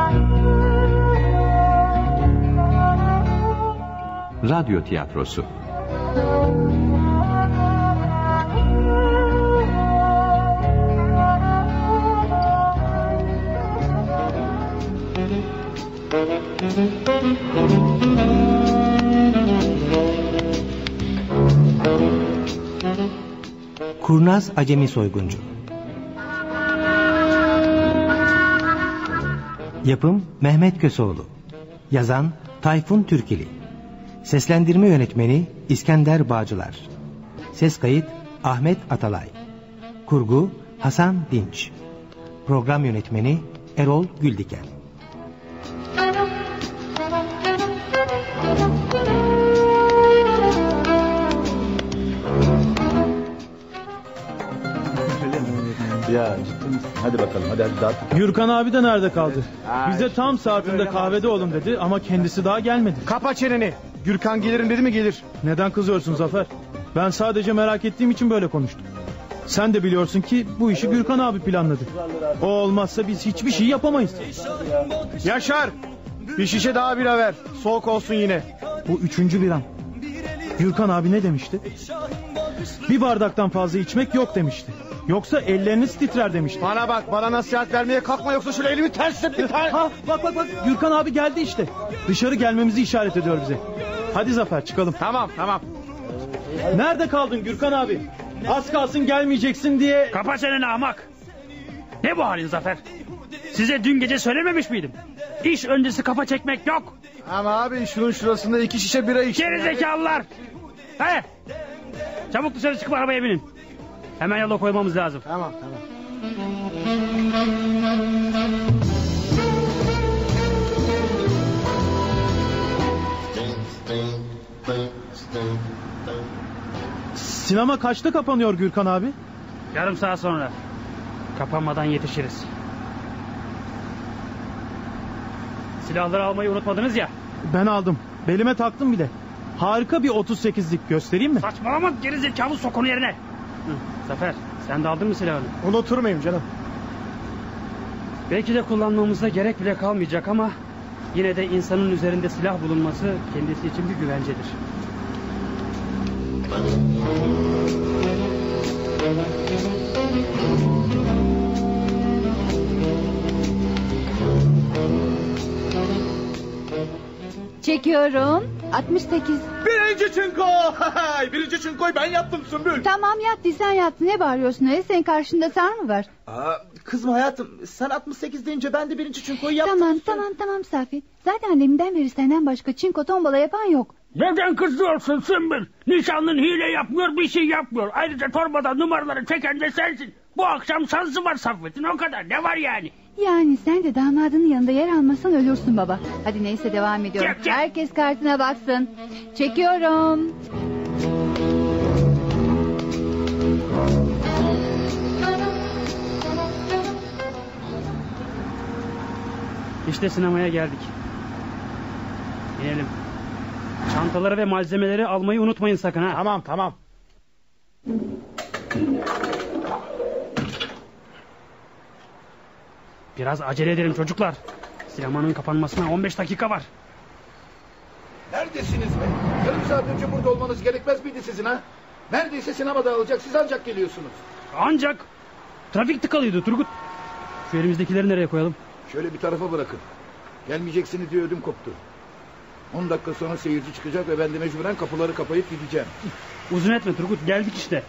Radyo tiyatrosu. Kurnaz Acemi Soyguncu. Yapım Mehmet Köseoğlu. Yazan Tayfun Türkili. Seslendirme yönetmeni İskender Bağcılar. Ses kayıt Ahmet Atalay. Kurgu Hasan Dinç. Program yönetmeni Erol Güldiken. Ya ciddi misin? Hadi bakalım hadi dağıt. Gürkan abi de nerede kaldı? Bize tam saatinde kahvede olun dedi ama kendisi daha gelmedi. Kapa çeneni. Gürkan gelirim dedi mi gelir. Neden kızıyorsun Zafer? Ben sadece merak ettiğim için böyle konuştum. Sen de biliyorsun ki bu işi Gürkan abi planladı. O olmazsa biz hiçbir şey yapamayız. Yaşar, bir şişe daha bira ver. Soğuk olsun yine. Bu 3. biram. Gürkan abi ne demişti? Bir bardaktan fazla içmek yok demişti. Yoksa elleriniz titrer demişti. Bana bak, bana nasihat vermeye kalkma yoksa şöyle elimi ters bir tane. Ha, bak Gürkan abi geldi işte. Dışarı gelmemizi işaret ediyor bize. Hadi Zafer çıkalım. Tamam. Nerede kaldın Gürkan abi? Az kalsın gelmeyeceksin diye. Kapa çeneni ahmak. Ne bu halin Zafer? Size dün gece söylememiş miydim? İş öncesi kafa çekmek yok. Ama abi şunun şurasında 2 şişe bira içtim. Gerizekalılar. He. Çabuk dışarı çıkıp arabaya binin. Hemen yola koymamız lazım. Tamam. Sinema kaçta kapanıyor Gürkan abi? Yarım saat sonra. Kapanmadan yetişiriz. Silahları almayı unutmadınız ya. Ben aldım. Belime taktım bile. Harika bir 38'lik göstereyim mi? Saçmalama gerizekalı, sok onu yerine. Zafer sen de aldın mı silahını? Unutur muyum canım? Belki de kullanmamıza gerek bile kalmayacak ama yine de insanın üzerinde silah bulunması kendisi için bir güvencedir. Çekiyorum. 68. Birinci çinko. Birinci çinkoyu ben yaptım Sümbül. Tamam yattı, sen yattın. Ne bağırıyorsun öyle? Senin karşında sar mı var? Kızma hayatım, sen 68 deyince ben de birinci çinkoyu yaptım. Tamam Safi. Zaten annemden beri senden başka çinko tombala yapan yok. Neden kızıyorsun Sümbül? Nişanlın hile yapmıyor, bir şey yapmıyor. Ayrıca torbada numaraları çeken de sensin. Bu akşam şansı var Saffet'in, o kadar. Ne var yani? Yani sen de damadının yanında yer almasan ölürsün baba. Hadi neyse devam ediyorum. Çek. Herkes kartına baksın. Çekiyorum. İşte sinemaya geldik. İnelim. Çantaları ve malzemeleri almayı unutmayın sakın ha. Tamam. Biraz acele edelim çocuklar. Sinemanın kapanmasına 15 dakika var. Neredesiniz be? Yarım saat önce burada olmanız gerekmez miydi sizin ha? Neredeyse sinema dağılacak, siz ancak geliyorsunuz. Ancak trafik tıkalıydı Turgut. Şu elimizdekileri nereye koyalım? Şöyle bir tarafa bırakın. Gelmeyeceksiniz diye ödüm koptu. 10 dakika sonra seyirci çıkacak ve ben de mecburen kapıları kapayıp gideceğim. Uzun etme Turgut, geldik işte.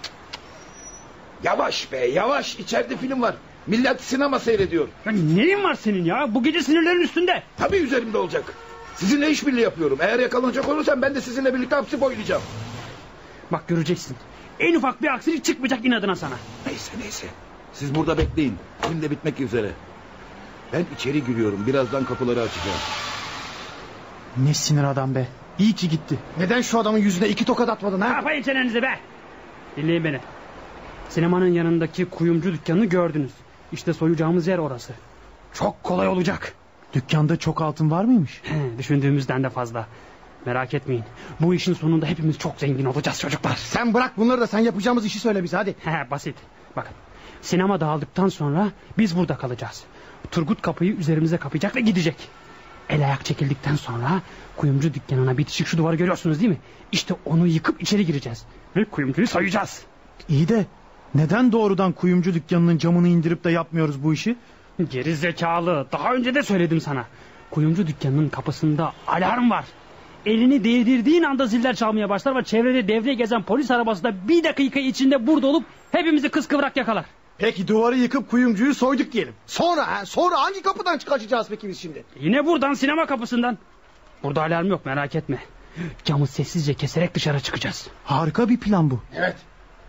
Yavaş be yavaş, içeride film var. Millet sinema seyrediyor. Ya neyin var senin ya? Bu gece sinirlerin üstünde. Tabii üzerimde olacak. Sizinle işbirliği yapıyorum. Eğer yakalanacak olursam ben de sizinle birlikte hapsi boylayacağım. Bak göreceksin. En ufak bir aksilik çıkmayacak inadına sana. Neyse. Siz burada bekleyin. Film de bitmek üzere. Ben içeri giriyorum. Birazdan kapıları açacağım. Ne sinir adam be. İyi ki gitti. Neden şu adamın yüzüne 2 tokat atmadın ha? Kapayın çenenizi be. Dinleyin beni. Sinemanın yanındaki kuyumcu dükkanını gördünüz. İşte soyacağımız yer orası. Çok kolay olacak. Dükkanda çok altın var mıymış? Düşündüğümüzden de fazla. Merak etmeyin. Bu işin sonunda hepimiz çok zengin olacağız çocuklar. Sen bırak bunları da sen yapacağımız işi söyle bize hadi. Basit. Bakın Sinema dağıldıktan sonra biz burada kalacağız. Turgut kapıyı üzerimize kapayacak ve gidecek. El ayak çekildikten sonra kuyumcu dükkanına bitişik şu duvarı görüyorsunuz değil mi? İşte onu yıkıp içeri gireceğiz. Ve kuyumcuyu soyacağız. İyi de neden doğrudan kuyumcu dükkanının camını indirip de yapmıyoruz bu işi? Geri zekalı. Daha önce de söyledim sana. Kuyumcu dükkanının kapısında alarm var. Elini değdirdiğin anda ziller çalmaya başlar ve çevrede devreye gezen polis arabası da 1 dakika içinde burada olup hepimizi kıskıvrak yakalar. Peki duvarı yıkıp kuyumcuyu soyduk diyelim. Sonra hangi kapıdan kaçacağız peki biz şimdi? Yine buradan, sinema kapısından. Burada alarm yok, merak etme. Camı sessizce keserek dışarı çıkacağız. Harika bir plan bu. Evet.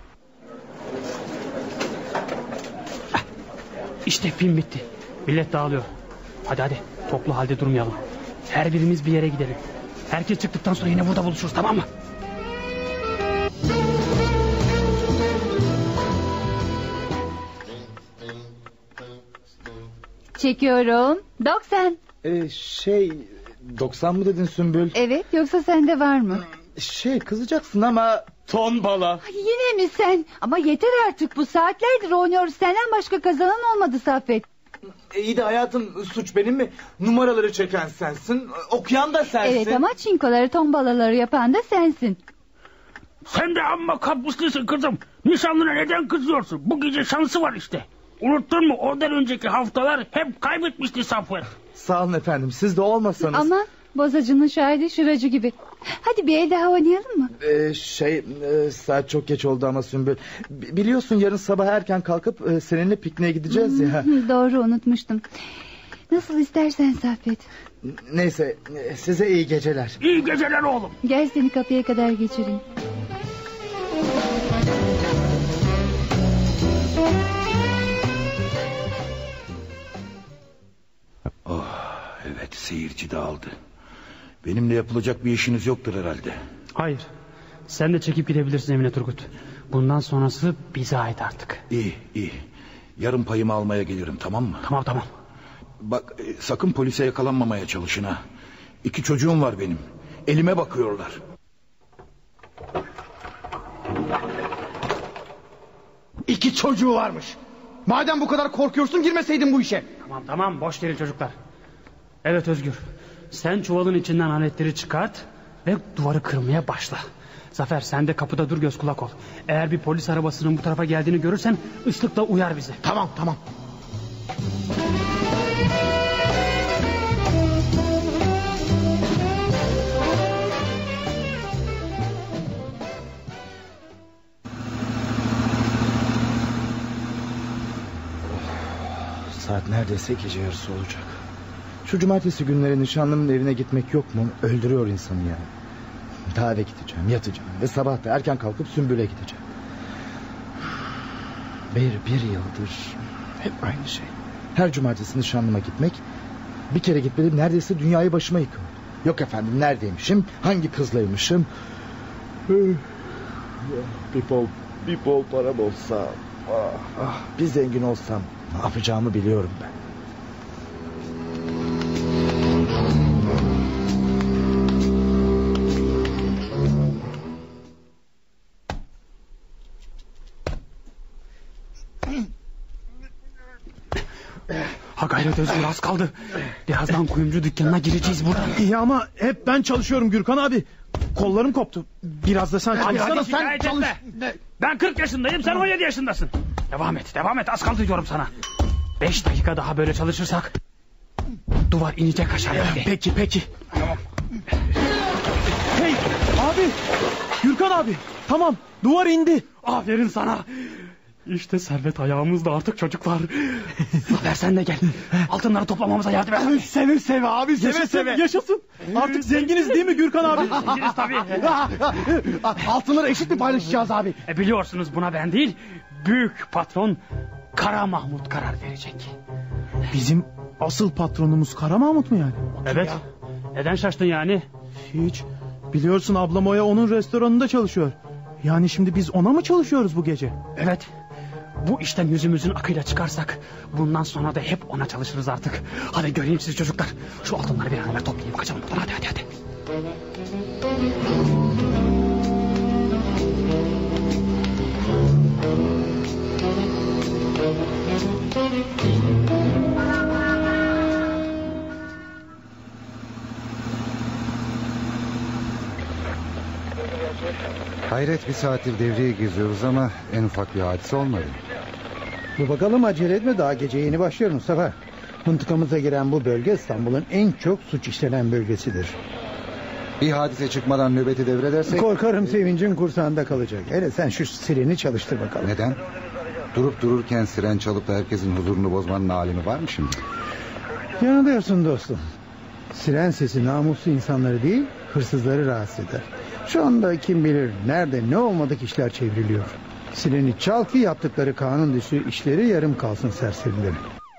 İşte film bitti. Millet dağılıyor. Hadi toplu halde durmayalım. Her birimiz bir yere gidelim. Herkes çıktıktan sonra yine burada buluşuruz, tamam mı? Çekiyorum. 90. 90 mı dedin Sümbül? Evet, yoksa sende var mı? Kızacaksın ama ton bala. Ay, yine mi sen? Ama yeter artık, bu saatlerdir oynuyoruz. Senden başka kazanan olmadı Saffet. İyi de hayatım, suç benim mi? Numaraları çeken sensin, okuyan da sensin. Evet ama çinkoları, tombalaları yapan da sensin. Sen de amma kapıslısın kızım. Nişanlına neden kızıyorsun? Bu gece şansı var işte. Unuttun mu? Ondan önceki haftalar hep kaybetmişti Saffet. Sağ olun efendim, siz de olmasanız. Ama bozacının şahidi şıracı gibi. Hadi bir el daha oynayalım mı? Saat çok geç oldu ama Sümbül. Biliyorsun yarın sabah erken kalkıp seninle pikniğe gideceğiz ya. Doğru, unutmuştum. Nasıl istersen Saffet. Neyse, size iyi geceler. İyi geceler oğlum. Gel seni kapıya kadar geçireyim. Evet, seyirci dağıldı. Benimle yapılacak bir işiniz yoktur herhalde. Hayır. Sen de çekip gidebilirsin Emine Turgut. Bundan sonrası bize ait artık. İyi. Yarın payımı almaya gelirim, tamam mı? Tamam. Bak, sakın polise yakalanmamaya çalışın ha. 2 çocuğum var benim. Elime bakıyorlar. İki çocuğu varmış. Madem bu kadar korkuyorsun, girmeseydin bu işe. Tamam, boş verin çocuklar. Evet Özgür. Sen çuvalın içinden aletleri çıkart ve duvarı kırmaya başla. Zafer, sen de kapıda dur, göz kulak ol. Eğer bir polis arabasının bu tarafa geldiğini görürsen ıslıkla uyar bizi. Tamam. Saat neredeyse gece yarısı olacak. Şu cumartesi günleri nişanlımın evine gitmek yok mu? Öldürüyor insanı yani. Daha eve gideceğim, yatacağım ve sabah da erken kalkıp Sümbül'e gideceğim. Bir yıldır hep aynı şey. Her cumartesi nişanlıma gitmek. Bir kere gitmedim, neredeyse dünyayı başıma yıkıyor. Yok efendim, neredeymişim, hangi kızlaymışım. Bir bol param olsa, bir zengin olsam ne yapacağımı biliyorum ben. Ha gayret Özgür, az kaldı. Birazdan kuyumcu dükkanına gireceğiz buradan. İyi ama hep ben çalışıyorum Gürkan abi. Kollarım koptu. Biraz da sen çalışsana. Şikayet etme. Ben 40 yaşındayım, sen 17 yaşındasın. Devam et, az kaldı diyorum sana. 5 dakika daha böyle çalışırsak duvar inecek aşağıya. Peki. Tamam. Hey abi, Gürkan abi, tamam, duvar indi. Aferin sana. İşte servet ayağımızda artık çocuklar. Zafer, sen de gel. Altınları toplamamıza yardım et. Seve abi, Yaşasın. Artık zenginiz değil mi Gürkan abi? Zenginiz tabii. Altınları eşit mi paylaşacağız abi? Biliyorsunuz buna ben değil, büyük patron Kara Mahmut karar verecek. Bizim asıl patronumuz Kara Mahmut mu yani? Evet. Neden şaştın yani? Hiç. Biliyorsun ablam Oya onun restoranında çalışıyor. Yani şimdi biz ona mı çalışıyoruz bu gece? Evet. Bu işten yüzümüzün akıyla çıkarsak bundan sonra da hep ona çalışırız artık. Hadi göreyim sizi çocuklar. Şu altınları bir an evvel toplayayım, kaçalım buradan, hadi. Hayret, bir saattir devreye geziyoruz ama en ufak bir hadise olmadı. Dur bakalım, acele etme, daha gece yeni başlıyor Mustafa. Mıntıkamıza giren bu bölge İstanbul'un en çok suç işlenen bölgesidir. Bir hadise çıkmadan nöbeti devredersek... Korkarım sevincin kursağında kalacak. Hele sen şu sireni çalıştır bakalım. Neden? Durup dururken siren çalıp da herkesin huzurunu bozmanın alemi var mı şimdi? Yanılıyorsun dostum. Siren sesi namuslu insanları değil, hırsızları rahatsız eder. Şu anda kim bilir nerede ne olmadık işler çevriliyor. Sireni çal ki yaptıkları kanun dışı işleri yarım kalsın serserilerin.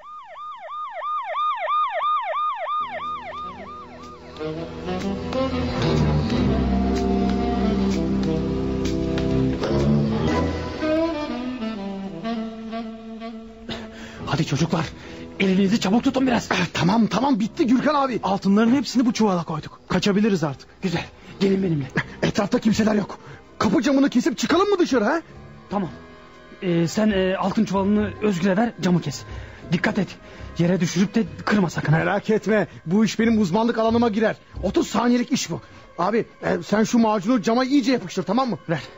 Hadi çocuklar, elinizi çabuk tutun biraz. Tamam bitti Gürkan abi. Altınların hepsini bu çuvala koyduk. Kaçabiliriz artık. Güzel, gelin benimle. Etrafta kimseler yok. Kapı camını kesip çıkalım mı dışarı ha? Tamam. Sen altın çuvalını Özgür'e ver, camı kes. Dikkat et, yere düşürüp de kırma sakın. Merak etme, bu iş benim uzmanlık alanıma girer. 30 saniyelik iş bu. Abi sen şu macunu cama iyice yapıştır, tamam mı? Ver.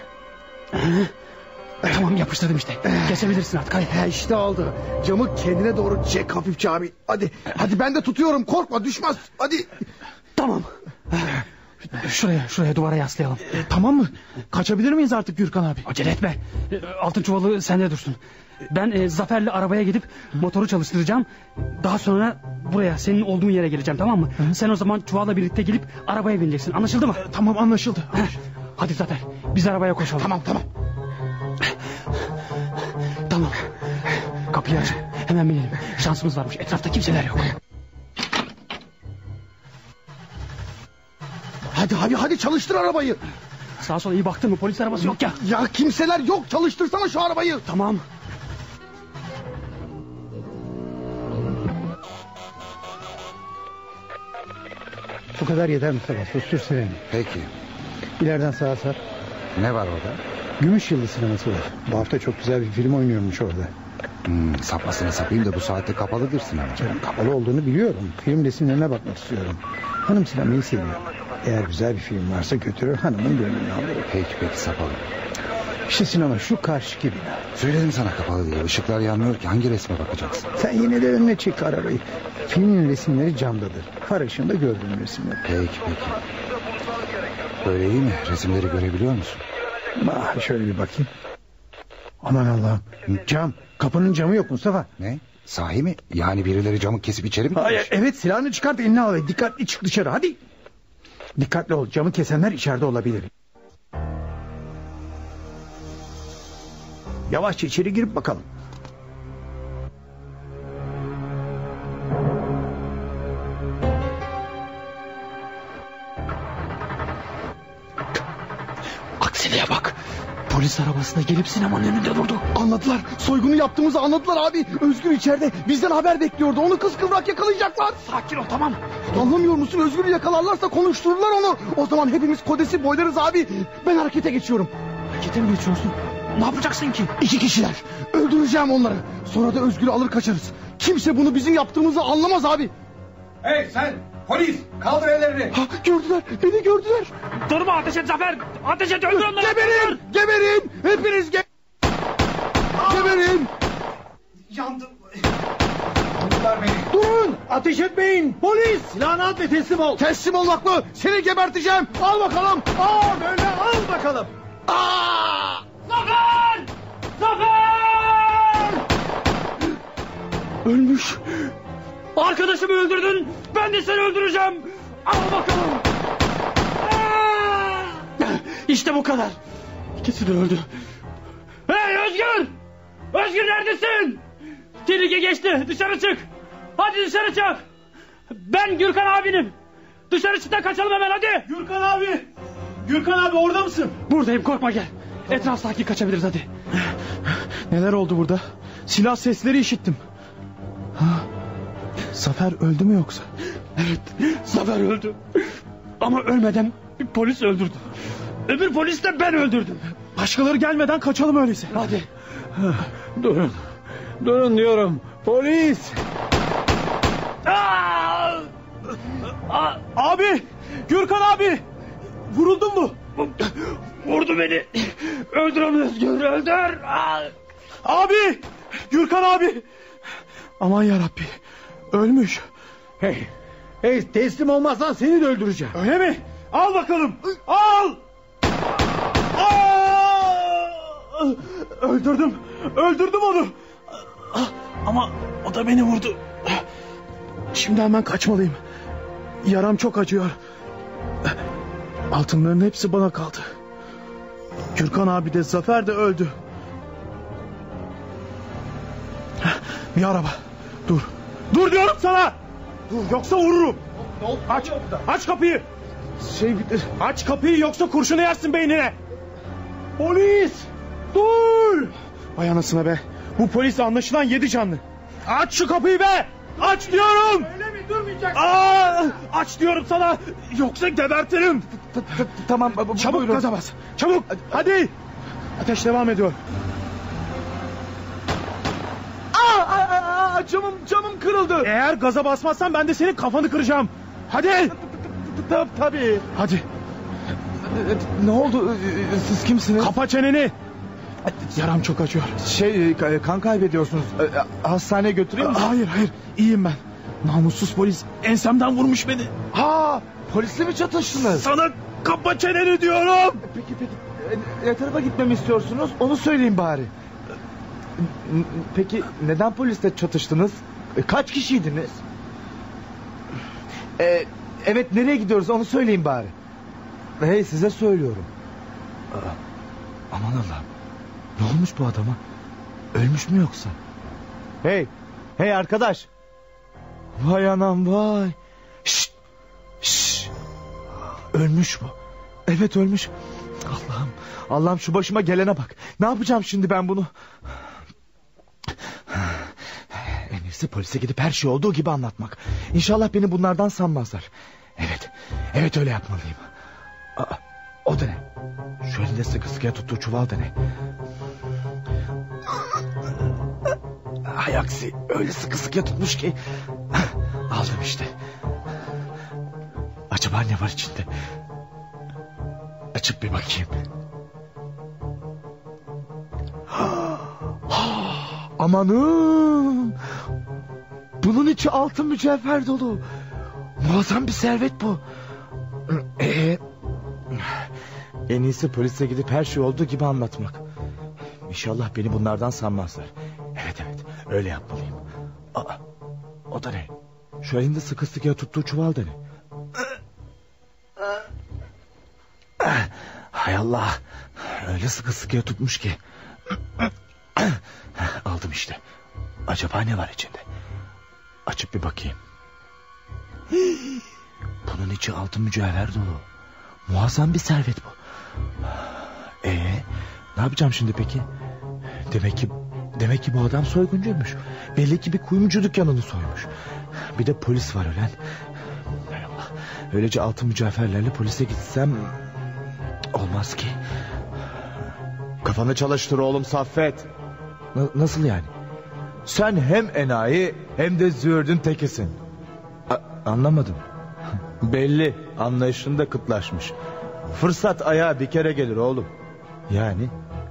Tamam, yapıştırdım işte. Kesebilirsin artık, hadi. İşte oldu. Camı kendine doğru çek hafifçe abi. Hadi ben de tutuyorum, korkma, düşmez. Hadi. Tamam. Şuraya duvara yaslayalım. Tamam mı? Kaçabilir miyiz artık Gürkan abi? Acele etme. Altın çuvalı sende dursun. Ben Zafer'le arabaya gidip motoru çalıştıracağım. Daha sonra buraya, senin olduğun yere geleceğim, tamam mı? Sen o zaman çuvalla birlikte gelip arabaya bineceksin. Anlaşıldı mı? Tamam, anlaşıldı. Hadi Zafer, biz arabaya koşalım. Tamam. Tamam. Kapıyı aç. Hemen binelim. Şansımız varmış. Etrafta kimseler yok. Hadi çalıştır arabayı. Sağa sola iyi baktın mı? Polis arabası yok ya. Ya kimseler yok. Çalıştırsana şu arabayı. Tamam. Bu kadar yeter Mustafa. Sustur sireni. Peki. İleriden sağa sar. Ne var orada? Gümüş Yıldız sineması var. Bu hafta çok güzel bir film oynuyormuş orada. Sapmasını sapayım da bu saatte kapalıdır sinema. Canım, kapalı olduğunu biliyorum. Film resimlerine bakmak istiyorum. Hanım sinemayı seviyor. Eğer güzel bir film varsa götürür, hanımın gönlünü alır. Peki sapalım. İşte sinema şu karşıki bina. Söyledim sana kapalı diye. Işıklar yanmıyor ki, hangi resme bakacaksın? Sen yine de önüne çek arabayı. Filmin resimleri camdadır. Far ışığında gördüğün resimler. Peki. Böyle iyi mi? Resimleri görebiliyor musun? Şöyle bir bakayım. Aman Allah'ım. Cam. Kapının camı yok Mustafa. Ne? Sahi mi? Yani birileri camı kesip içeri mi girmiş? Hayır, evet, silahını çıkart, eline al ve dikkatli çık dışarı, hadi. Dikkatli ol, camı kesenler içeride olabilir. Yavaşça içeri girip bakalım. Aksiliğe bak. Polis arabasına gelip sinemanın önünde durdu. Anladılar. Soygunu yaptığımızı anladılar abi. Özgür içeride. Bizden haber bekliyordu. Onu kıskıvrak yakalayacaklar. Sakin ol, tamam. Anlamıyor musun? Özgür'ü yakalarlarsa konuştururlar onu. O zaman hepimiz kodesi boylarız abi. Ben harekete geçiyorum. Harekete mi geçiyorsun? Ne yapacaksın ki? 2 kişiler. Öldüreceğim onları. Sonra da Özgür'ü alır kaçarız. Kimse bunu bizim yaptığımızı anlamaz abi. Hey sen polis, kaldır ellerini. Gördüler, beni gördüler. Durma, ateş et Zafer. Ateş et, öldür onları. Geberin. Hepiniz geberin. Yandım. Andılar beni. Durun, ateş etmeyin. Polis, silahını at ve teslim ol. Teslim olmak mı? Seni geberteceğim. Al bakalım. Böyle al bakalım. Zafer! Ölmüş. Arkadaşımı öldürdün. Ben de seni öldüreceğim. Al bakalım. İşte bu kadar. İkisi de öldü. Hey Özgür! Özgür neredesin? Tehlike geçti. Dışarı çık. Hadi dışarı çık. Ben Gürkan abinim. Dışarı çık da kaçalım hemen, hadi. Gürkan abi orada mısın? Buradayım, korkma, gel. Etraf sakin, kaçabiliriz hadi. Neler oldu burada? Silah sesleri işittim. Zafer öldü mü yoksa? Evet, Zafer öldü. Ama ölmeden bir polis öldürdü. Öbür polis de ben öldürdüm. Başkaları gelmeden kaçalım öyleyse. Hadi. Durun diyorum. Polis. Abi! Gürkan abi! Vuruldun mu? Vurdu beni. Öldür onu Özgür, öldür. Abi, Gürkan abi. Aman yarabbi, ölmüş. Hey, teslim olmazsan seni de öldüreceğim. Öyle mi? Al bakalım, al. Öldürdüm onu. Ama o da beni vurdu. Şimdi hemen kaçmalıyım. Yaram çok acıyor. Altınların hepsi bana kaldı. Gürkan abi de Zafer de öldü. Bir araba. Dur diyorum sana. Dur, yoksa vururum. Aç kapıyı. Aç kapıyı, yoksa kurşunu yersin beynine. Polis. Dur. Vay anasına be. Bu polis anlaşılan 7 canlı. Aç şu kapıyı be. Aç diyorum. Öyle mi, durmayacaksın? Aç diyorum sana. Yoksa gebertirim. Tamam. Çabuk gaza bas. Çabuk. Hadi. Ateş devam ediyor. Camım kırıldı. Eğer gaza basmazsan ben de senin kafanı kıracağım. Hadi. Tabii. Hadi. Ne oldu? Siz kimsiniz? Kapa çeneni. Yaram çok acıyor. Kan kaybediyorsunuz. Hastaneye götüreyim mi? Hayır. İyiyim ben. Namussuz polis ensemden vurmuş beni. Polisle mi çatıştınız? Sana kapa çeneni diyorum. Peki. Ne tarafa gitmemi istiyorsunuz? Onu söyleyin bari. Peki neden polisle çatıştınız? Kaç kişiydiniz? Evet, nereye gidiyoruz onu söyleyin bari. Hey, size söylüyorum. Aman Allah'ım. Ne olmuş bu adama? Ölmüş mü yoksa? Hey arkadaş. Vay anam vay. Şşş. Ölmüş bu. Evet, ölmüş. Allah'ım şu başıma gelene bak. Ne yapacağım şimdi ben bunu? En iyisi polise gidip her şey olduğu gibi anlatmak. İnşallah beni bunlardan sanmazlar. Evet, öyle yapmalıyım. O da ne? Şu elinde sıkıya tuttuğu çuval da ne? Hay aksi, öyle sıkıya tutmuş ki. Aldım işte. Acaba ne var içinde? Açıp bir bakayım. Amanım. Bunun içi altın mücevher dolu. Muazzam bir servet bu. En iyisi polise gidip her şey olduğu gibi anlatmak. İnşallah beni bunlardan sanmazlar. Evet, öyle yapmalıyım. O da ne? Şu elinde sıkıya tuttuğu çuval da ne? Hay Allah. Öyle sıkıya tutmuş ki. Aldım işte. Acaba ne var içinde? Açıp bir bakayım. Bunun içi altın mücevher dolu. Muazzam bir servet bu. Ne yapacağım şimdi peki? Demek ki bu adam soyguncuymuş. Belli ki bir kuyumcu dükkanını soymuş. Bir de polis var ölen. Hay Allah. Öylece altın mücevherlerle polise gitsem olmaz ki. Kafanı çalıştır oğlum Saffet. Nasıl yani? Sen hem enayi hem de züğürdün tekisin. Anlamadım. Belli, anlayışında kıtlaşmış. Fırsat ayağa bir kere gelir oğlum. Yani?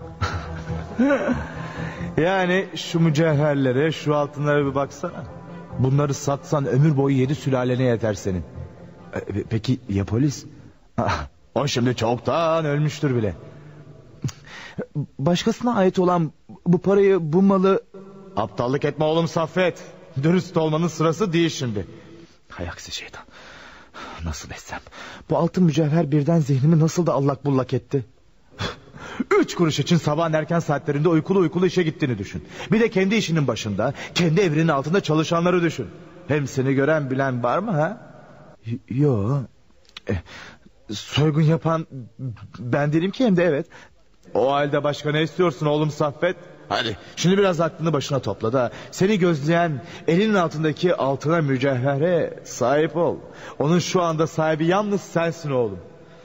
Yani şu mücevherlere, şu altınlara bir baksana. Bunları satsan ömür boyu 7 sülalene yeter senin. Peki ya polis? O şimdi çoktan ölmüştür bile. Başkasına ait olan bu parayı, bu malı... Aptallık etme oğlum Saffet. Dürüst olmanın sırası değil şimdi. Hay aksi şeytan. Nasıl etsem? Bu altın mücevher birden zihnimi nasıl da allak bullak etti. 3 kuruş için sabahın erken saatlerinde uykulu işe gittiğini düşün. Bir de kendi işinin başında, kendi evrinin altında çalışanları düşün. Hem seni gören bilen var mı ha? Yo. Soygun yapan ben değilim ki, hem de evet. O halde başka ne istiyorsun oğlum Saffet? Hadi şimdi biraz aklını başına topla da seni gözleyen elinin altındaki altına mücevhere sahip ol. Onun şu anda sahibi yalnız sensin oğlum.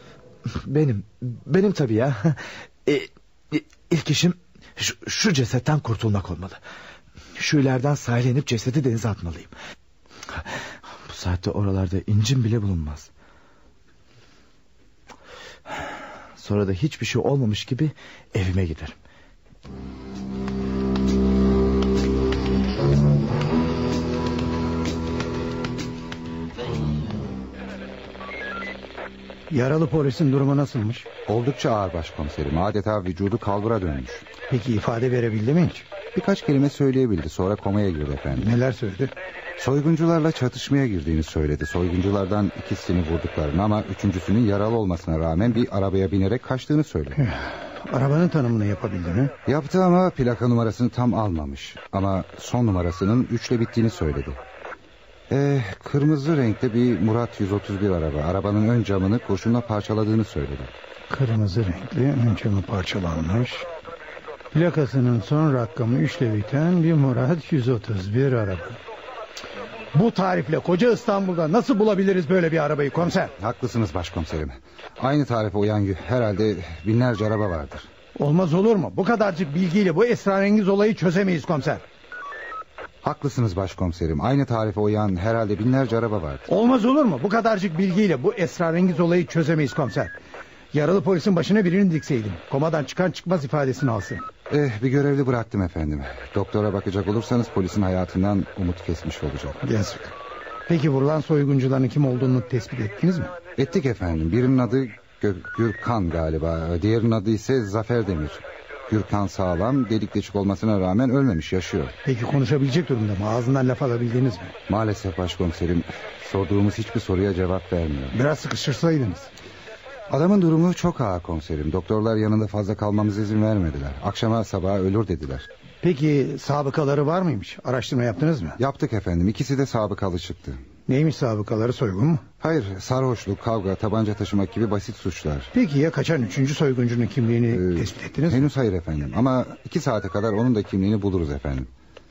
Benim tabii ya. İlk işim şu cesetten kurtulmak olmalı. Şu ileriden sahile inip cesedi denize atmalıyım. Bu saatte oralarda incin bile bulunmaz. Sonra da hiçbir şey olmamış gibi evime giderim. Yaralı polisin durumu nasılmış? Oldukça ağır başkomiserim. Adeta vücudu kalbura dönmüş. Peki ifade verebildi mi hiç? Birkaç kelime söyleyebildi. Sonra komaya girdi efendim. Neler söyledi? Soyguncularla çatışmaya girdiğini söyledi. Soygunculardan ikisini vurduklarını ama üçüncüsünün yaralı olmasına rağmen bir arabaya binerek kaçtığını söyledi. Arabanın tanımını yapabildi mi? Yaptı ama plaka numarasını tam almamış. Ama son numarasının 3'le bittiğini söyledi. Kırmızı renkte bir Murat 131 araba. Arabanın ön camını kurşunla parçaladığını söyledi. Kırmızı renkli, ön camı parçalanmış. Plakasının son rakamı 3'le biten bir Murat 131 araba. Bu tarifle koca İstanbul'da nasıl bulabiliriz böyle bir arabayı komiser? Haklısınız başkomiserim. Aynı tarife uyan herhalde binlerce araba vardır. Olmaz olur mu? Bu kadarcık bilgiyle bu esrarengiz olayı çözemeyiz komiser. Haklısınız başkomiserim. Aynı tarife uyan herhalde binlerce araba vardır. Olmaz olur mu? Bu kadarcık bilgiyle bu esrarengiz olayı çözemeyiz komiser. Yaralı polisin başına birini dikseydim. Komadan çıkan çıkmaz ifadesini alsın. Bir görevli bıraktım efendim. Doktora bakacak olursanız polisin hayatından umut kesmiş olacak. Yazık. Peki vurulan soyguncuların kim olduğunu tespit ettiniz mi? Ettik efendim. Birinin adı Gürkan galiba. Diğerinin adı ise Zafer Demir. Gürkan sağlam, delik deşik olmasına rağmen ölmemiş, yaşıyor. Peki konuşabilecek durumda mı? Ağzından laf alabildiniz mi? Maalesef başkomiserim. Sorduğumuz hiçbir soruya cevap vermiyor. Biraz sıkıştırsaydınız. Adamın durumu çok ağır komiserim. Doktorlar yanında fazla kalmamıza izin vermediler. Akşama sabaha ölür dediler. Peki sabıkaları var mıymış? Araştırma yaptınız mı? Yaptık efendim. İkisi de sabıkalı çıktı. Neymiş sabıkaları, soygun mu? Hayır, sarhoşluk, kavga, tabanca taşımak gibi basit suçlar. Peki ya kaçan 3. soyguncunun kimliğini tespit ettiniz mi? Henüz hayır efendim. Ama 2 saate kadar onun da kimliğini buluruz efendim.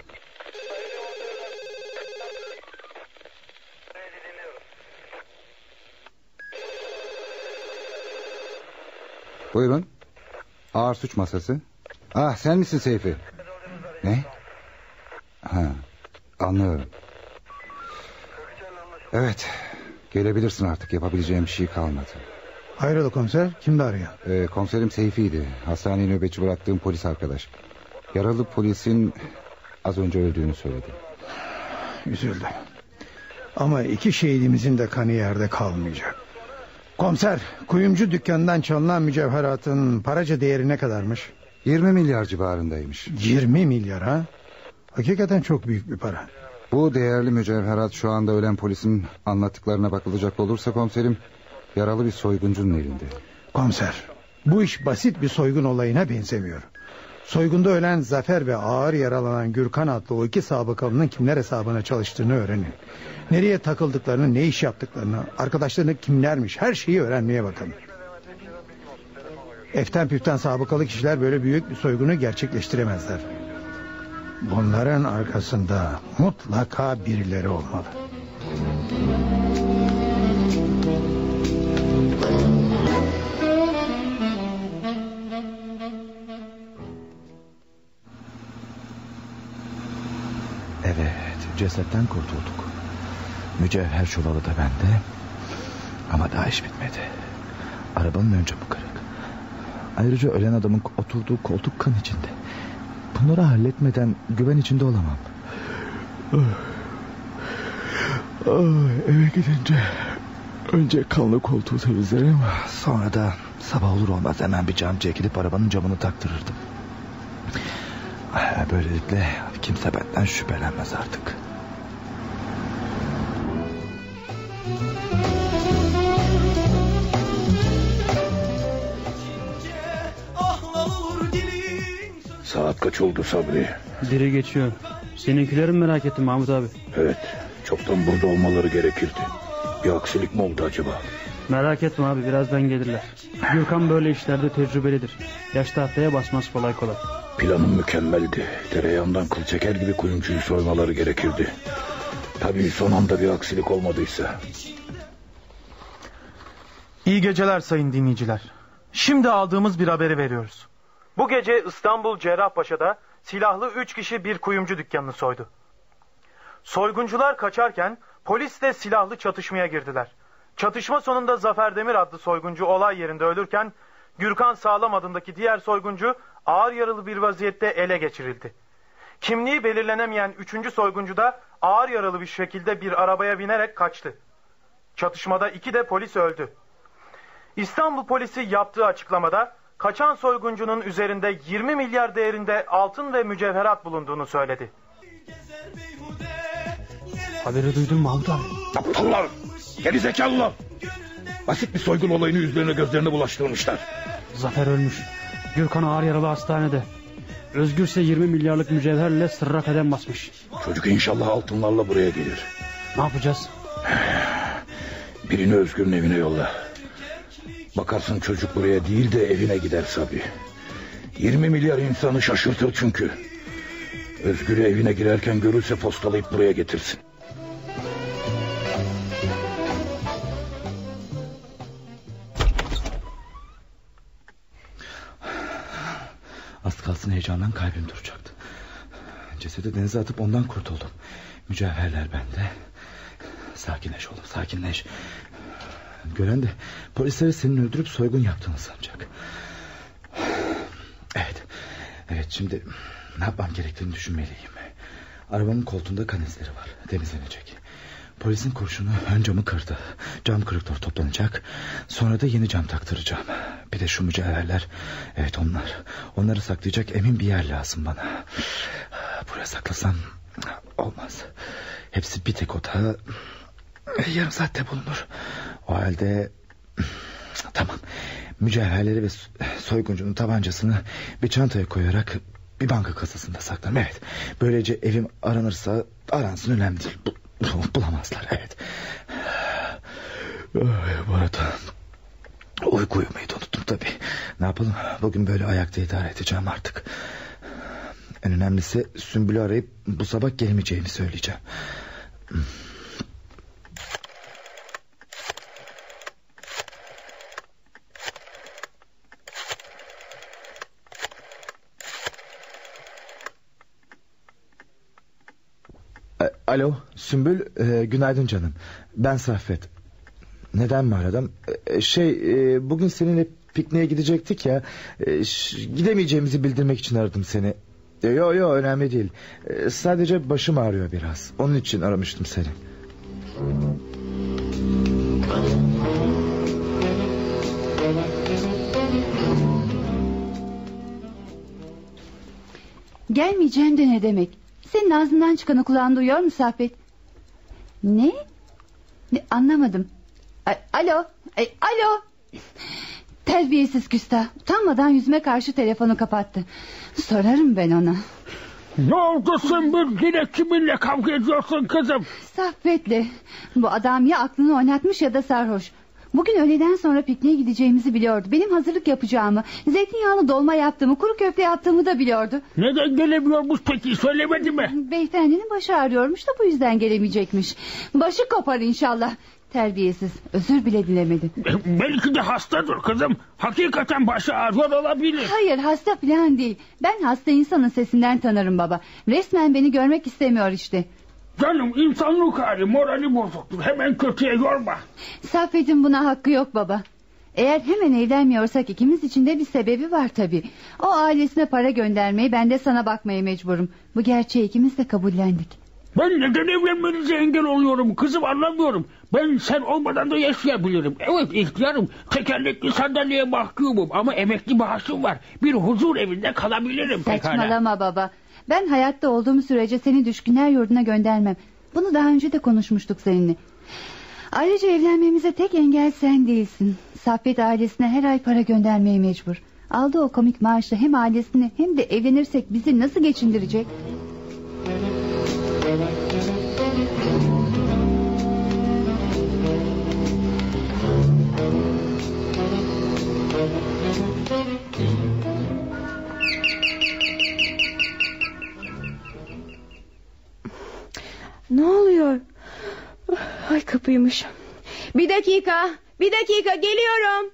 Buyurun. Ağır suç masası. Ah, sen misin Seyfi? Ne? Anlıyorum. Evet. Gelebilirsin artık. Yapabileceğim bir şey kalmadı. Hayrola komiser? Kimdi arayan? Komiserim Seyfi'ydi. Hastaneye nöbetçi bıraktığım polis arkadaş. Yaralı polisin az önce öldüğünü söyledi. Üzüldüm. Ama 2 şehidimizin de kanı yerde kalmayacak. Komiser, kuyumcu dükkanından çalınan mücevheratın paraca değeri ne kadarmış? 20 milyar civarındaymış. 20 milyar ha? Hakikaten çok büyük bir para. Bu değerli mücevherat şu anda ölen polisin anlattıklarına bakılacak olursa komiserim, yaralı bir soyguncunun elinde. Komiser, bu iş basit bir soygun olayına benzemiyor. Soygunda ölen Zafer ve ağır yaralanan Gürkan adlı o 2 sabıkalının kimler hesabına çalıştığını öğrenin. Nereye takıldıklarını, ne iş yaptıklarını, arkadaşlarını kimlermiş, her şeyi öğrenmeye bakın. Eften püften sabıkalı kişiler böyle büyük bir soygunu gerçekleştiremezler. Bunların arkasında mutlaka birileri olmalı. Evet, cesetten kurtulduk. Mücevher çuvalı da bende. Ama daha iş bitmedi. Arabanın ön camı kırık. Ayrıca ölen adamın oturduğu koltuk kan içinde. Bunları halletmeden güven içinde olamam. Eve gidince önce kanlı koltuğu temizlerim. Sonra da sabah olur olmaz hemen bir camcıya gidip arabanın camını taktırırdım. Böylelikle kimse benden şüphelenmez artık. Saat kaç oldu Sabri? 1'i geçiyor. Seninkileri merak ettim Mahmut abi. Evet, çoktan burada olmaları gerekirdi. Bir aksilik mi oldu acaba? Merak etme abi, birazdan gelirler. Gürkan böyle işlerde tecrübelidir. Yaş tahtaya basmaz kolay kolay. Planım mükemmeldi. Tereyağından kıl çeker gibi kuyumcuyu soymaları gerekirdi. Tabii son anda bir aksilik olmadıysa. İyi geceler sayın dinleyiciler. Şimdi aldığımız bir haberi veriyoruz. Bu gece İstanbul Cerrahpaşa'da silahlı 3 kişi bir kuyumcu dükkanını soydu. Soyguncular kaçarken polisle silahlı çatışmaya girdiler. Çatışma sonunda Zafer Demir adlı soyguncu olay yerinde ölürken Gürkan Sağlam adındaki diğer soyguncu ağır yaralı bir vaziyette ele geçirildi. Kimliği belirlenemeyen 3. soyguncu da ağır yaralı bir şekilde bir arabaya binerek kaçtı. Çatışmada 2 de polis öldü. İstanbul polisi yaptığı açıklamada kaçan soyguncunun üzerinde 20 milyar değerinde altın ve mücevherat bulunduğunu söyledi. Haberi duydun mu Mahmut abi? Aptallar! Gerizekalılar! Basit bir soygun olayını yüzlerine gözlerine bulaştırmışlar. Zafer ölmüş. Gürkan ağır yaralı hastanede. Özgür ise 20 milyarlık mücevherle sırra kadem basmış. Çocuk inşallah altınlarla buraya gelir. Ne yapacağız? Birini Özgür'ün evine yolla. Bakarsın çocuk buraya değil de evine gider tabii. 20 milyar insanı şaşırtır çünkü. Özgür'ü evine girerken görürse postalayıp buraya getirsin. Az kalsın heyecandan kalbim duracaktı. Cesedi denize atıp ondan kurtuldum. Mücevherler bende. Sakinleş oğlum, sakinleş. Gören de polisleri senin öldürüp soygun yaptığını sanacak. Evet şimdi ne yapmam gerektiğini düşünmeliyim. Arabamın koltuğunda kan izleri var, temizlenecek. Polisin kurşunu ön camı kırdı. Cam kırıklar toplanacak. Sonra da yeni cam taktıracağım. Bir de şu mücevherler. Evet onlar. Onları saklayacak emin bir yer lazım bana. Buraya saklasam olmaz. Hepsi bir tek oda. Yarım saatte bulunur. O halde tamam. Mücevherleri ve soyguncunun tabancasını bir çantaya koyarak bir banka kasasında saklarım. Evet. Böylece evim aranırsa aransın, önemli değil. Bulamazlar, evet. Bu arada uyku uyumayı da unuttum tabii. Ne yapalım, bugün böyle ayakta idare edeceğim artık. En önemlisi Sümbül'ü arayıp bu sabah gelmeyeceğimi söyleyeceğim. Alo Sümbül, günaydın canım. Ben Saffet. Neden mi aradım? Bugün seninle pikniğe gidecektik ya. Gidemeyeceğimizi bildirmek için aradım seni. Yo önemli değil. Sadece başım ağrıyor biraz. Onun için aramıştım seni. Gelmeyeceğim de ne demek? Senin ağzından çıkanı kulağın duyuyor mu Saffet? Ne? Anlamadım. Alo. Terbiyesiz küstah. Utanmadan yüzüme karşı telefonu kapattı. Sorarım ben ona. Ne oldu Sümbül? Yine kiminle kavga ediyorsun kızım? Saffet'le. Bu adam ya aklını oynatmış ya da sarhoş. Bugün öğleden sonra pikniğe gideceğimizi biliyordu. Benim hazırlık yapacağımı, zeytinyağlı dolma yaptığımı, kuru köfte yaptığımı da biliyordu. Neden gelemiyormuş peki, söylemedi mi? Beyefendinin başı ağrıyormuş da bu yüzden gelemeyecekmiş. Başı kopar inşallah. Terbiyesiz, özür bile dilemedi. Belki de hastadır kızım. Hakikaten başı ağrıyor olabilir. Hayır, hasta falan değil. Ben hasta insanın sesinden tanırım baba. Resmen beni görmek istemiyor işte. Canım insanlık hali, morali bozuktur. Hemen kötüye yorma. Saffet'in buna hakkı yok baba. Eğer hemen evlenmiyorsak ikimiz için de bir sebebi var tabii. O ailesine para göndermeyi, ben de sana bakmaya mecburum. Bu gerçeği ikimiz de kabullendik. Ben neden evlenmenize engel oluyorum kızım, anlamıyorum. Ben sen olmadan da yaşayabilirim. Evet ihtiyarım, tekerlekli sandalyeye mahkumum ama emekli maaşım var. Bir huzur evinde kalabilirim. Saçmalama pekala. Baba. Ben hayatta olduğum sürece seni düşkünler yurduna göndermem. Bunu daha önce de konuşmuştuk seninle. Ayrıca evlenmemize tek engel sen değilsin. Saffet ailesine her ay para göndermeye mecbur. Aldığı o komik maaşla hem ailesini hem de evlenirsek bizi nasıl geçindirecek? Ne oluyor? Ay kapıymış. Bir dakika geliyorum.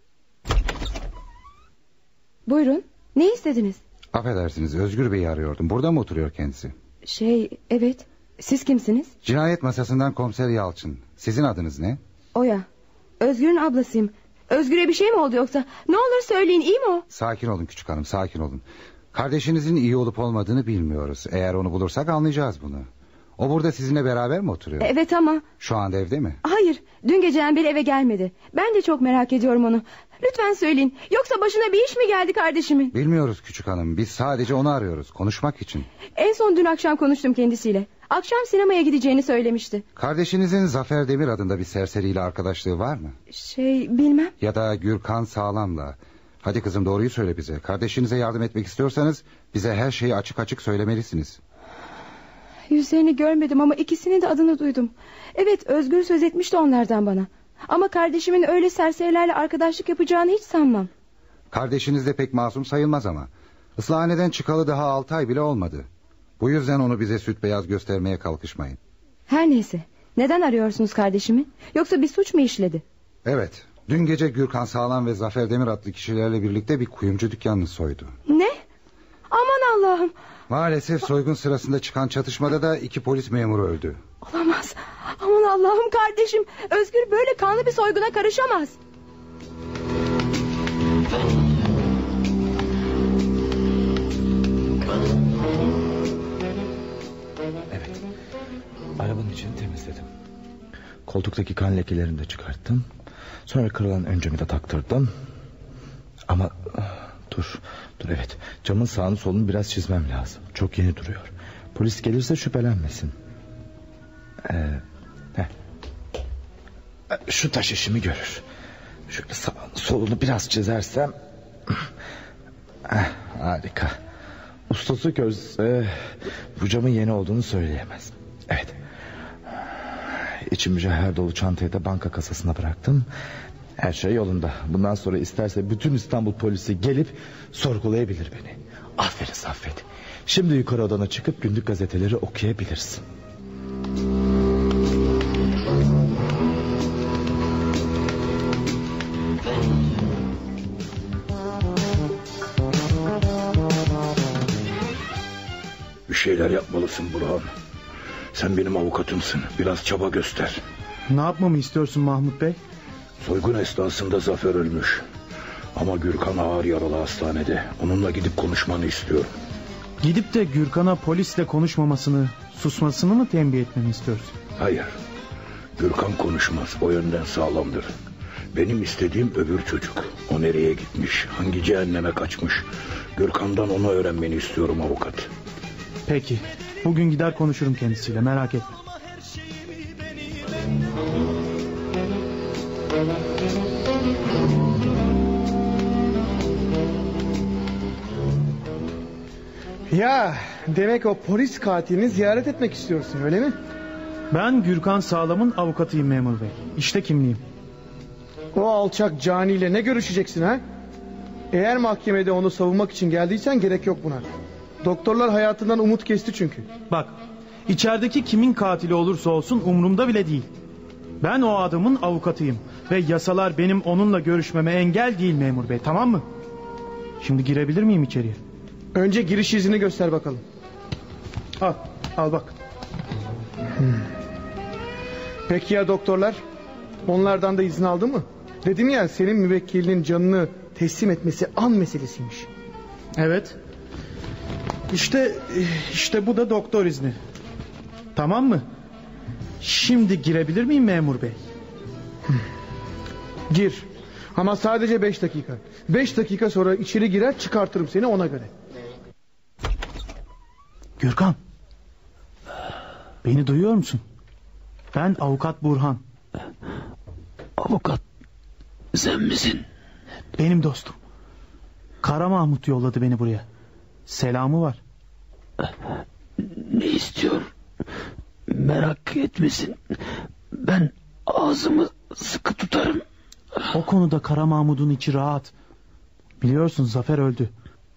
Buyurun, ne istediniz? Affedersiniz, Özgür Bey'i arıyordum. Burada mı oturuyor kendisi? Evet. Siz kimsiniz? Cinayet masasından komiser Yalçın. Sizin adınız ne? Oya. Özgür'ün ablasıyım. Özgür'e bir şey mi oldu yoksa? Ne olur söyleyin, iyi mi o? Sakin olun küçük hanım, sakin olun. Kardeşinizin iyi olup olmadığını bilmiyoruz. Eğer onu bulursak anlayacağız bunu. O burada sizinle beraber mi oturuyor? Evet ama... Şu anda evde mi? Hayır, dün geceden beri eve gelmedi. Ben de çok merak ediyorum onu. Lütfen söyleyin, yoksa başına bir iş mi geldi kardeşimin? Bilmiyoruz küçük hanım, biz sadece onu arıyoruz, konuşmak için. En son dün akşam konuştum kendisiyle. Akşam sinemaya gideceğini söylemişti. Kardeşinizin Zafer Demir adında bir serseriyle arkadaşlığı var mı? Bilmem. Ya da Gürkan Sağlam'la. Hadi kızım, doğruyu söyle bize. Kardeşinize yardım etmek istiyorsanız bize her şeyi açık açık söylemelisiniz. Yüzlerini görmedim ama ikisinin de adını duydum. Evet, Özgür söz etmişti onlardan bana. Ama kardeşimin öyle serserilerle arkadaşlık yapacağını hiç sanmam. Kardeşiniz de pek masum sayılmaz ama. Islahaneden çıkalı daha 6 ay bile olmadı. Bu yüzden onu bize süt beyaz göstermeye kalkışmayın. Her neyse, neden arıyorsunuz kardeşimi? Yoksa bir suç mu işledi? Evet, dün gece Gürkan Sağlam ve Zafer Demir adlı kişilerle birlikte bir kuyumcu dükkanını soydu. Ne? Aman Allah'ım. Maalesef soygun sırasında çıkan çatışmada da 2 polis memuru öldü. Olamaz. Aman Allah'ım, kardeşim. Özgür böyle kanlı bir soyguna karışamaz. Evet. Arabanın içini temizledim. Koltuktaki kan lekelerini de çıkarttım. Sonra kırılan ön camı da taktırdım. Ama dur evet. Camın sağını solunu biraz çizmem lazım. Çok yeni duruyor. Polis gelirse şüphelenmesin. Şu taş işimi görür. Şöyle sağını solunu biraz çizersem. Harika. Ustası görse bu camın yeni olduğunu söyleyemez. Evet. İçi mücevher dolu çantayı da banka kasasına bıraktım. Her şey yolunda. Bundan sonra isterse bütün İstanbul polisi gelip sorgulayabilir beni. Aferin Saffet. Şimdi yukarı odana çıkıp günlük gazeteleri okuyabilirsin. Bir şeyler yapmalısın Burhan. Sen benim avukatımsın. Biraz çaba göster. Ne yapmamı istiyorsun Mahmut Bey? Soygun esnasında Zafer ölmüş. Ama Gürkan ağır yaralı hastanede. Onunla gidip konuşmanı istiyorum. Gidip de Gürkan'a polisle konuşmamasını, susmasını mı tembih etmemi istiyorsun? Hayır. Gürkan konuşmaz. O yönden sağlamdır. Benim istediğim öbür çocuk. O nereye gitmiş? Hangi cehenneme kaçmış? Gürkan'dan onu öğrenmeni istiyorum avukat. Peki. Bugün gider konuşurum kendisiyle, merak etme. Ya demek o polis katilini ziyaret etmek istiyorsun, öyle mi? Ben Gürkan Sağlam'ın avukatıyım memur bey. İşte kimliğim. O alçak caniyle ne görüşeceksin ha? Eğer mahkemede onu savunmak için geldiysen gerek yok buna. Doktorlar hayatından umut kesti çünkü. Bak, içerideki kimin katili olursa olsun umurumda bile değil. Ben o adamın avukatıyım. Ve yasalar benim onunla görüşmeme engel değil memur bey, tamam mı? Şimdi girebilir miyim içeriye? Önce giriş izini göster bakalım. Al bak. Peki ya doktorlar? Onlardan da izin aldın mı? Dedim ya, senin müvekkilinin canını teslim etmesi an meselesiymiş. Evet. İşte bu da doktor izni. Tamam mı? Şimdi girebilir miyim memur bey? Gir. Ama sadece 5 dakika. 5 dakika sonra içeri girer, çıkartırım seni ona göre. Gürkan. Beni duyuyor musun? Ben avukat Burhan. Avukat sen misin? Benim dostum. Kara Mahmut yolladı beni buraya. Selamı var. Ne istiyor? Merak etmesin. Ben ağzımı sıkı tutarım. O konuda Kara Mahmut'un içi rahat. Biliyorsun Zafer öldü.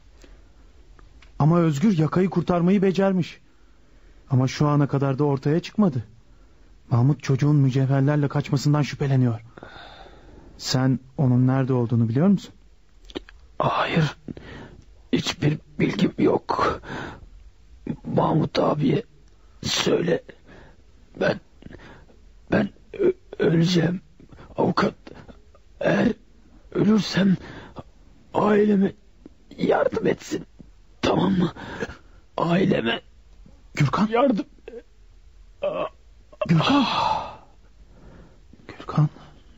Ama Özgür yakayı kurtarmayı becermiş. Ama şu ana kadar da ortaya çıkmadı. Mahmut çocuğun mücevherlerle kaçmasından şüpheleniyor. Sen onun nerede olduğunu biliyor musun? Hayır. Hiçbir bilgim yok. Mahmut abiye söyle. Ben öleceğim. Avukat, eğer ölürsem aileme yardım etsin. Tamam mı? Aileme Gürkan yardım. Gürkan. Gürkan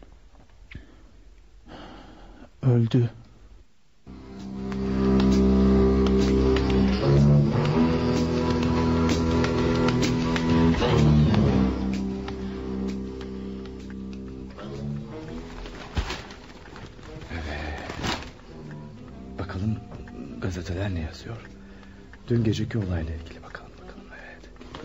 öldü. Bakalım gazeteler ne yazıyor? Dün geceki olayla ilgili bakalım. Evet.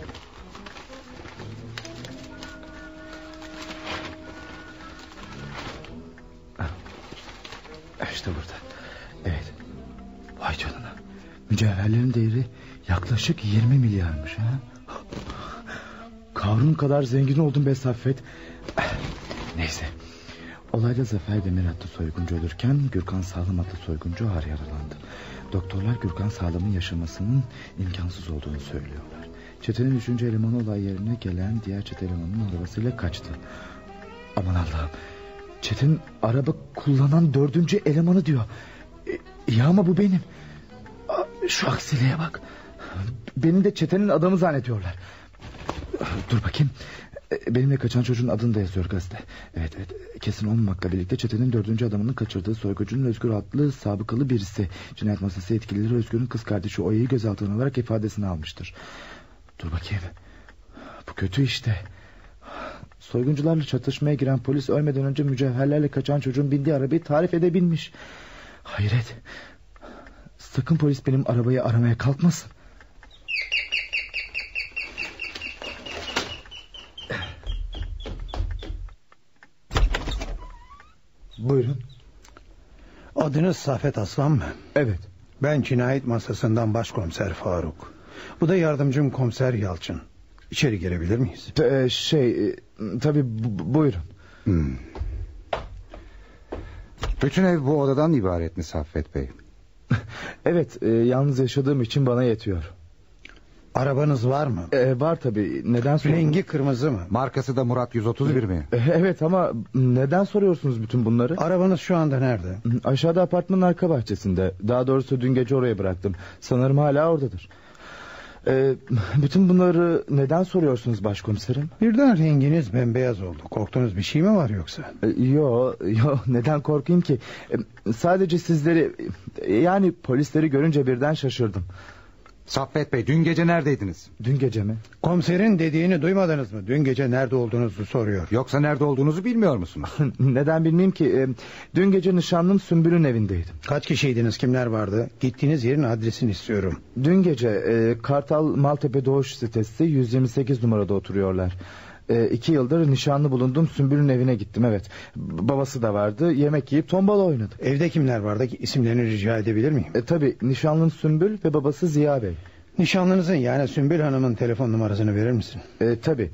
İşte burada. Evet. Vay canına. Mücevherlerin değeri yaklaşık 20 milyarmış ha. Karun kadar zengin oldum be Saffet. Neyse. Olayda Zafer Demir adlı soyguncu ölürken Gürkan Sağlam adlı soyguncu ağır yaralandı. Doktorlar Gürkan Sağlam'ın yaşamasının imkansız olduğunu söylüyorlar. Çetenin 3. elemanı olay yerine gelen diğer çete elemanının arabasıyla kaçtı. Aman Allah'ım. Çetenin araba kullanan 4. elemanı diyor. Ya ama bu benim. Şu aksiliğe bak. Beni de çetenin adamı zannediyorlar. Dur bakayım. Benimle kaçan çocuğun adını da yazıyor gazete. Evet kesin olmamakla birlikte çetenin 4. adamının kaçırdığı soygucunun Özgür adlı sabıkalı birisi. Cinayet masası yetkilileri Özgür'ün kız kardeşi Oya'yı gözaltına alarak ifadesini almıştır. Dur bakayım. Bu kötü işte. Soyguncularla çatışmaya giren polis ölmeden önce mücevherlerle kaçan çocuğun bindiği arabayı tarif edebilmiş. Hayret. Sakın polis benim arabayı aramaya kalkmasın. Buyurun. Adınız Saffet Aslan mı? Evet. Ben cinayet masasından başkomiser Faruk. Bu da yardımcım komiser Yalçın. İçeri girebilir miyiz? Tabii buyurun. Bütün ev bu odadan ibaret mi Saffet Bey? Evet, yalnız yaşadığım için bana yetiyor. Arabanız var mı? Var tabii. Neden soruyorsunuz? Rengi kırmızı mı? Markası da Murat 131 mi? Evet ama neden soruyorsunuz bütün bunları? Arabanız şu anda nerede? Aşağıda apartmanın arka bahçesinde. Daha doğrusu dün gece oraya bıraktım. Sanırım hala oradadır. Bütün bunları neden soruyorsunuz başkomiserim? Birden renginiz bembeyaz oldu. Korktuğunuz bir şey mi var yoksa? Yo neden korkayım ki? Sadece sizleri, yani polisleri görünce birden şaşırdım. Saffet Bey, dün gece neredeydiniz? Dün gece mi? Komiserin dediğini duymadınız mı? Dün gece nerede olduğunuzu soruyor. Yoksa nerede olduğunuzu bilmiyor musunuz? Neden bilmeyeyim ki? Dün gece nişanlım Sümbül'ün evindeydim. Kaç kişiydiniz, kimler vardı? Gittiğiniz yerin adresini istiyorum. Dün gece Kartal Maltepe Doğuş sitesi 128 numarada oturuyorlar. 2 yıldır nişanlı bulundum, Sümbül'ün evine gittim, evet. Babası da vardı, yemek yiyip tombala oynadık. Evde kimler vardı, isimlerini rica edebilir miyim? Tabii, nişanlım Sümbül ve babası Ziya Bey. Nişanlınızın, yani Sümbül Hanım'ın telefon numarasını verir misin? Tabii,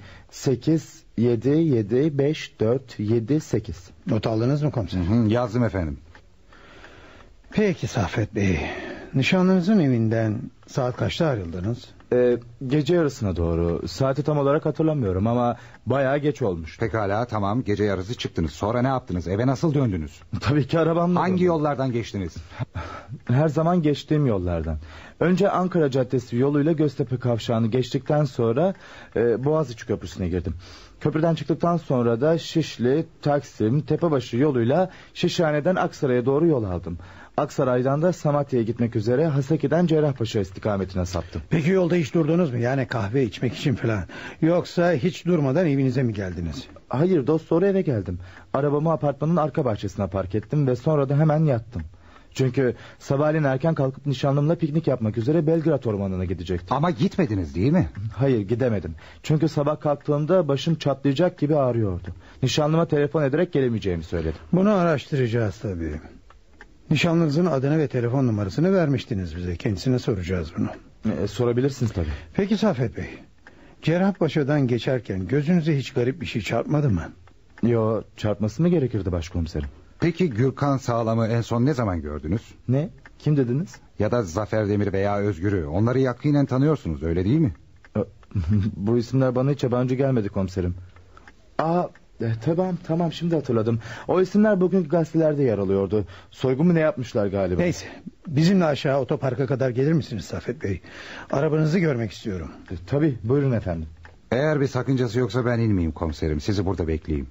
8775478. Not aldınız mı komiser? Yazdım efendim. Peki Saffet Bey, nişanlınızın evinden saat kaçta ayrıldınız? Gece yarısına doğru. Saati tam olarak hatırlamıyorum ama bayağı geç olmuş. Pekala, tamam, gece yarısı çıktınız. Sonra ne yaptınız? Eve nasıl döndünüz? Tabii ki arabamla. Hangi yollardan geçtiniz? Her zaman geçtiğim yollardan. Önce Ankara Caddesi yoluyla Göztepe Kavşağı'nı geçtikten sonra Boğaziçi Köprüsü'ne girdim. Köprüden çıktıktan sonra da Şişli, Taksim, Tepebaşı yoluyla Şişhane'den Aksaray'a doğru yol aldım. Aksaray'dan da Samatya'ya gitmek üzere Haseki'den Cerrahpaşa istikametine saptım. Peki yolda hiç durdunuz mu? Yani kahve içmek için falan. Yoksa hiç durmadan evinize mi geldiniz? Hayır, doğru eve geldim. Arabamı apartmanın arka bahçesine park ettim ve sonra da hemen yattım. Çünkü sabahleyin erken kalkıp nişanlımla piknik yapmak üzere Belgrad Ormanı'na gidecektim. Ama gitmediniz değil mi? Hayır, gidemedim. Çünkü sabah kalktığımda başım çatlayacak gibi ağrıyordu. Nişanlıma telefon ederek gelemeyeceğimi söyledim. Bunu araştıracağız tabii. Nişanlınızın adını ve telefon numarasını vermiştiniz bize. Kendisine soracağız bunu. Sorabilirsiniz tabii. Peki Saffet Bey, Cerrahpaşa'dan geçerken gözünüze hiç garip bir şey çarpmadı mı? Yo, çarpması mı gerekirdi başkomiserim? Peki Gürkan Sağlam'ı en son ne zaman gördünüz? Ne? Kim dediniz? Ya da Zafer Demir veya Özgür'ü. Onları yakinen tanıyorsunuz, öyle değil mi? Bu isimler bana hiç yabancı gelmedi komiserim. Tamam şimdi hatırladım. O isimler bugünkü gazetelerde yer alıyordu. Soygun mu ne yapmışlar galiba? Neyse, bizimle aşağı otoparka kadar gelir misiniz Saffet Bey? Arabanızı görmek istiyorum. Tabii, buyurun efendim. Eğer bir sakıncası yoksa ben inmeyeyim komiserim. Sizi burada bekleyeyim.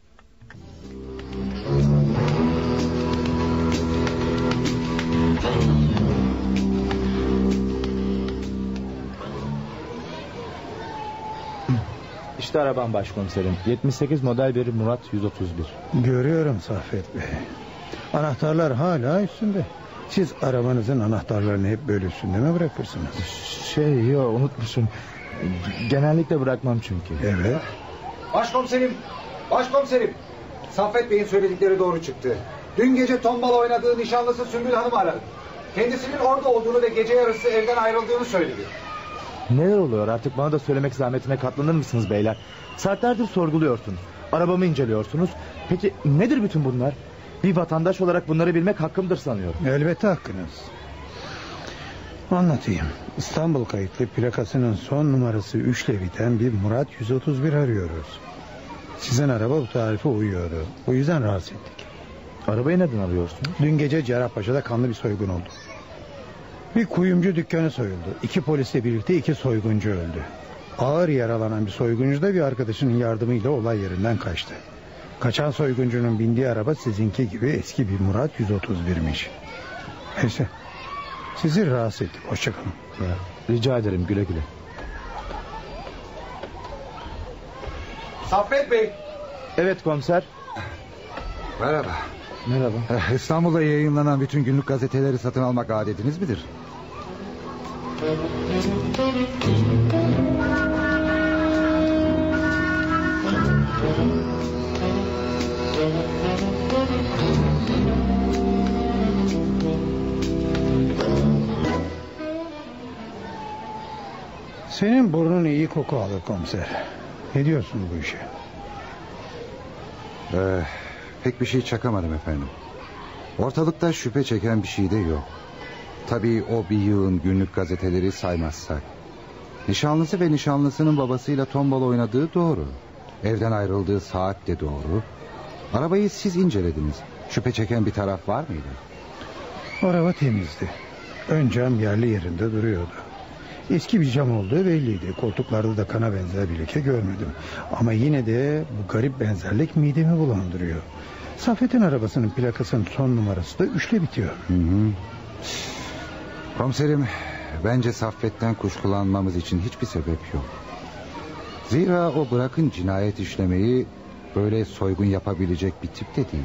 İşte arabam başkomiserim. 78 model bir Murat 131. Görüyorum Saffet Bey. Anahtarlar hala üstünde. Siz arabanızın anahtarlarını hep böyle üstünde mi bırakırsınız? Yok, unutmuşum. Genellikle bırakmam çünkü. Evet. Başkomiserim. Saffet Bey'in söyledikleri doğru çıktı. Dün gece tombala oynadığı nişanlısı Sümbül Hanım aradı. Kendisinin orada olduğunu ve gece yarısı evden ayrıldığını söyledi. Neler oluyor artık, bana da söylemek zahmetine katlanır mısınız beyler? Saatlerdir sorguluyorsunuz. Arabamı inceliyorsunuz. Peki nedir bütün bunlar? Bir vatandaş olarak bunları bilmek hakkımdır sanıyorum. Elbette hakkınız. Anlatayım. İstanbul kayıtlı plakasının son numarası 3 ile biten bir Murat 131 arıyoruz. Sizin araba bu tarife uyuyordu. O yüzden rahatsız ettik. Arabayı neden arıyorsunuz? Dün gece Cerrahpaşa'da kanlı bir soygun oldu. Bir kuyumcu dükkanı soyuldu. 2 polisle birlikte 2 soyguncu öldü. Ağır yaralanan bir soyguncu da bir arkadaşının yardımıyla olay yerinden kaçtı. Kaçan soyguncunun bindiği araba sizinki gibi eski bir Murat 131'miş. Neyse. Sizi rahatsız ettik. Hoşçakalın. Rica ederim, güle güle. Saffet Bey. Evet komiser. Merhaba. Merhaba. İstanbul'da yayınlanan bütün günlük gazeteleri satın almak adetiniz midir? Senin burnun iyi koku alır komiser. Ne diyorsun bu işe? Pek bir şey çakamadım efendim. Ortalıkta şüphe çeken bir şey de yok. Tabii o bir yığın günlük gazeteleri saymazsak. Nişanlısı ve nişanlısının babasıyla tombala oynadığı doğru. Evden ayrıldığı saat de doğru. Arabayı siz incelediniz. Şüphe çeken bir taraf var mıydı? Araba temizdi. Ön cam yerli yerinde duruyordu. Eski bir cam olduğu belliydi. Koltuklarda da kana benzer bir leke görmedim. Ama yine de bu garip benzerlik midemi bulandırıyor. Saffet'in arabasının plakasının son numarası da 3'le bitiyor. Komiserim, bence Saffet'ten kuşkulanmamız için hiçbir sebep yok. Zira o bırakın cinayet işlemeyi, böyle soygun yapabilecek bir tip de değil.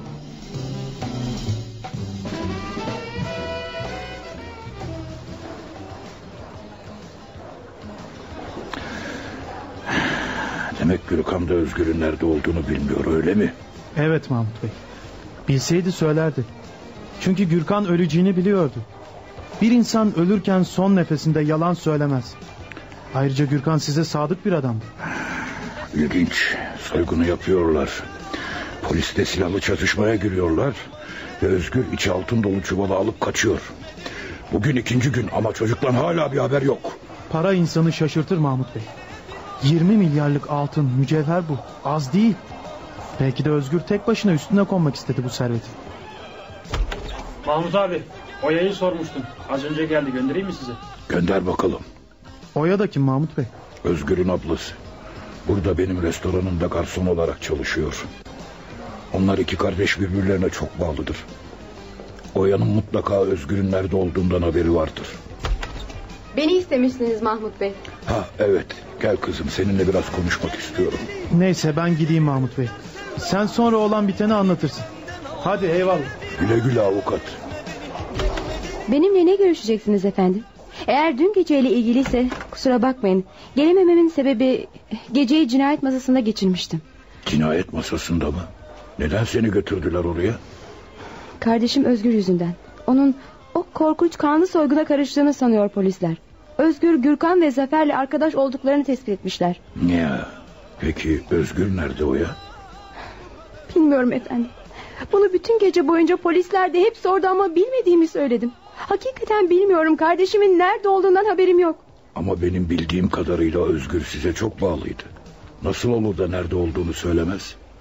Demek Gürkan da Özgür'ün nerede olduğunu bilmiyor, öyle mi? Evet Mahmut Bey. Bilseydi söylerdi. Çünkü Gürkan öleceğini biliyordu. Bir insan ölürken son nefesinde yalan söylemez. Ayrıca Gürkan size sadık bir adamdı. İlginç. Soygunu yapıyorlar. Polis de silahlı çatışmaya giriyorlar. Ve Özgür içi altın dolu çuvalı alıp kaçıyor. Bugün 2. gün ama çocuktan hala bir haber yok. Para insanı şaşırtır Mahmut Bey. 20 milyarlık altın, mücevher bu. Az değil. Belki de Özgür tek başına üstüne konmak istedi bu serveti. Mahmut abi, Oya'yı sormuştum. Az önce geldi, göndereyim mi size? Gönder bakalım. Oya da kim Mahmut Bey? Özgür'ün ablası. Burada benim restoranımda garson olarak çalışıyor. Onlar 2 kardeş birbirlerine çok bağlıdır. Oya'nın mutlaka Özgür'ün nerede olduğundan haberi vardır. Beni istemişsiniz Mahmut Bey. Ha evet, gel kızım, seninle biraz konuşmak istiyorum. Neyse ben gideyim Mahmut Bey. Sen sonra olan biteni anlatırsın. Hadi eyvallah. Güle güle avukat. Benimle ne görüşeceksiniz efendim? Eğer dün geceyle ilgiliyse kusura bakmayın. Gelemememin sebebi geceyi cinayet masasında geçirmiştim. Cinayet masasında mı? Neden seni götürdüler oraya? Kardeşim Özgür yüzünden. Onun o korkunç kanlı soyguna karıştığını sanıyor polisler. Özgür, Gürkan ve Zafer'le arkadaş olduklarını tespit etmişler. Ya, peki Özgür nerede o ya? Bilmiyorum efendim. Bunu bütün gece boyunca polisler de hep sordu ama bilmediğimi söyledim. Hakikaten bilmiyorum, kardeşimin nerede olduğundan haberim yok. Ama benim bildiğim kadarıyla Özgür size çok bağlıydı. Nasıl olur da nerede olduğunu söylemez?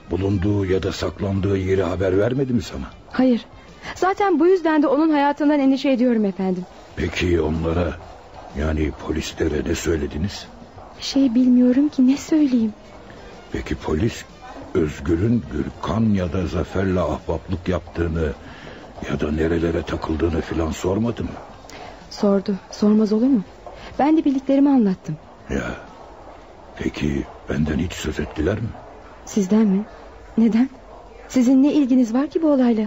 bulunduğu ya da saklandığı yeri haber vermedi mi sana? Hayır. Zaten bu yüzden de onun hayatından endişe ediyorum efendim. Peki onlara, yani polislere ne söylediniz? Bilmiyorum ki, ne söyleyeyim? Peki polis Özgür'ün Gürkan ya da Zafer'le ahbaplık yaptığını ya da nerelere takıldığını filan sormadı mı? Sordu. Sormaz olur mu? Ben de bildiklerimi anlattım. Ya, peki benden hiç söz ettiler mi? Sizden mi? Neden? Sizin ne ilginiz var ki bu olayla?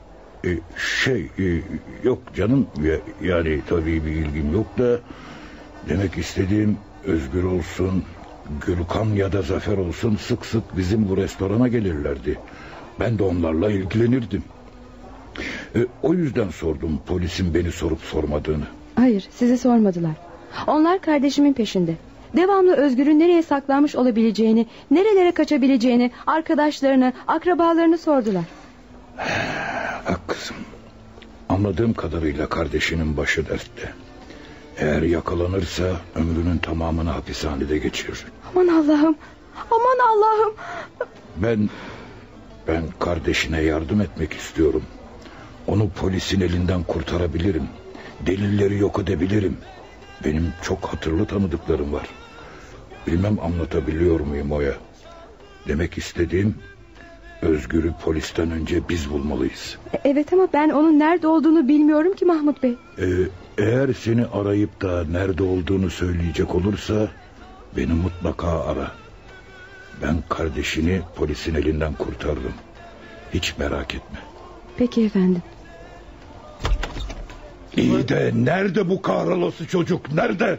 Yok canım, yani tabii bir ilgim yok da, demek istediğim Özgür olsun, Gürkan ya da Zafer olsun sık sık bizim bu restorana gelirlerdi. Ben de onlarla ilgilenirdim. O yüzden sordum polisin beni sorup sormadığını. Hayır, sizi sormadılar. Onlar kardeşimin peşinde. Devamlı Özgür'ün nereye saklanmış olabileceğini, nerelere kaçabileceğini, arkadaşlarını, akrabalarını sordular. Bak kızım, anladığım kadarıyla kardeşinin başı dertte. Eğer yakalanırsa ömrünün tamamını hapishanede geçirir. Aman Allah'ım, aman Allah'ım. Ben kardeşine yardım etmek istiyorum. Onu polisin elinden kurtarabilirim. Delilleri yok edebilirim. Benim çok hatırlı tanıdıklarım var. Bilmem anlatabiliyor muyum Oya? Demek istediğim, Özgür'ü polisten önce biz bulmalıyız. Evet, ama ben onun nerede olduğunu bilmiyorum ki Mahmut Bey. Eğer seni arayıp da nerede olduğunu söyleyecek olursa beni mutlaka ara. Ben kardeşini polisin elinden kurtarırım. Hiç merak etme. Peki efendim. İyi de nerede bu kahrolası çocuk? Nerede?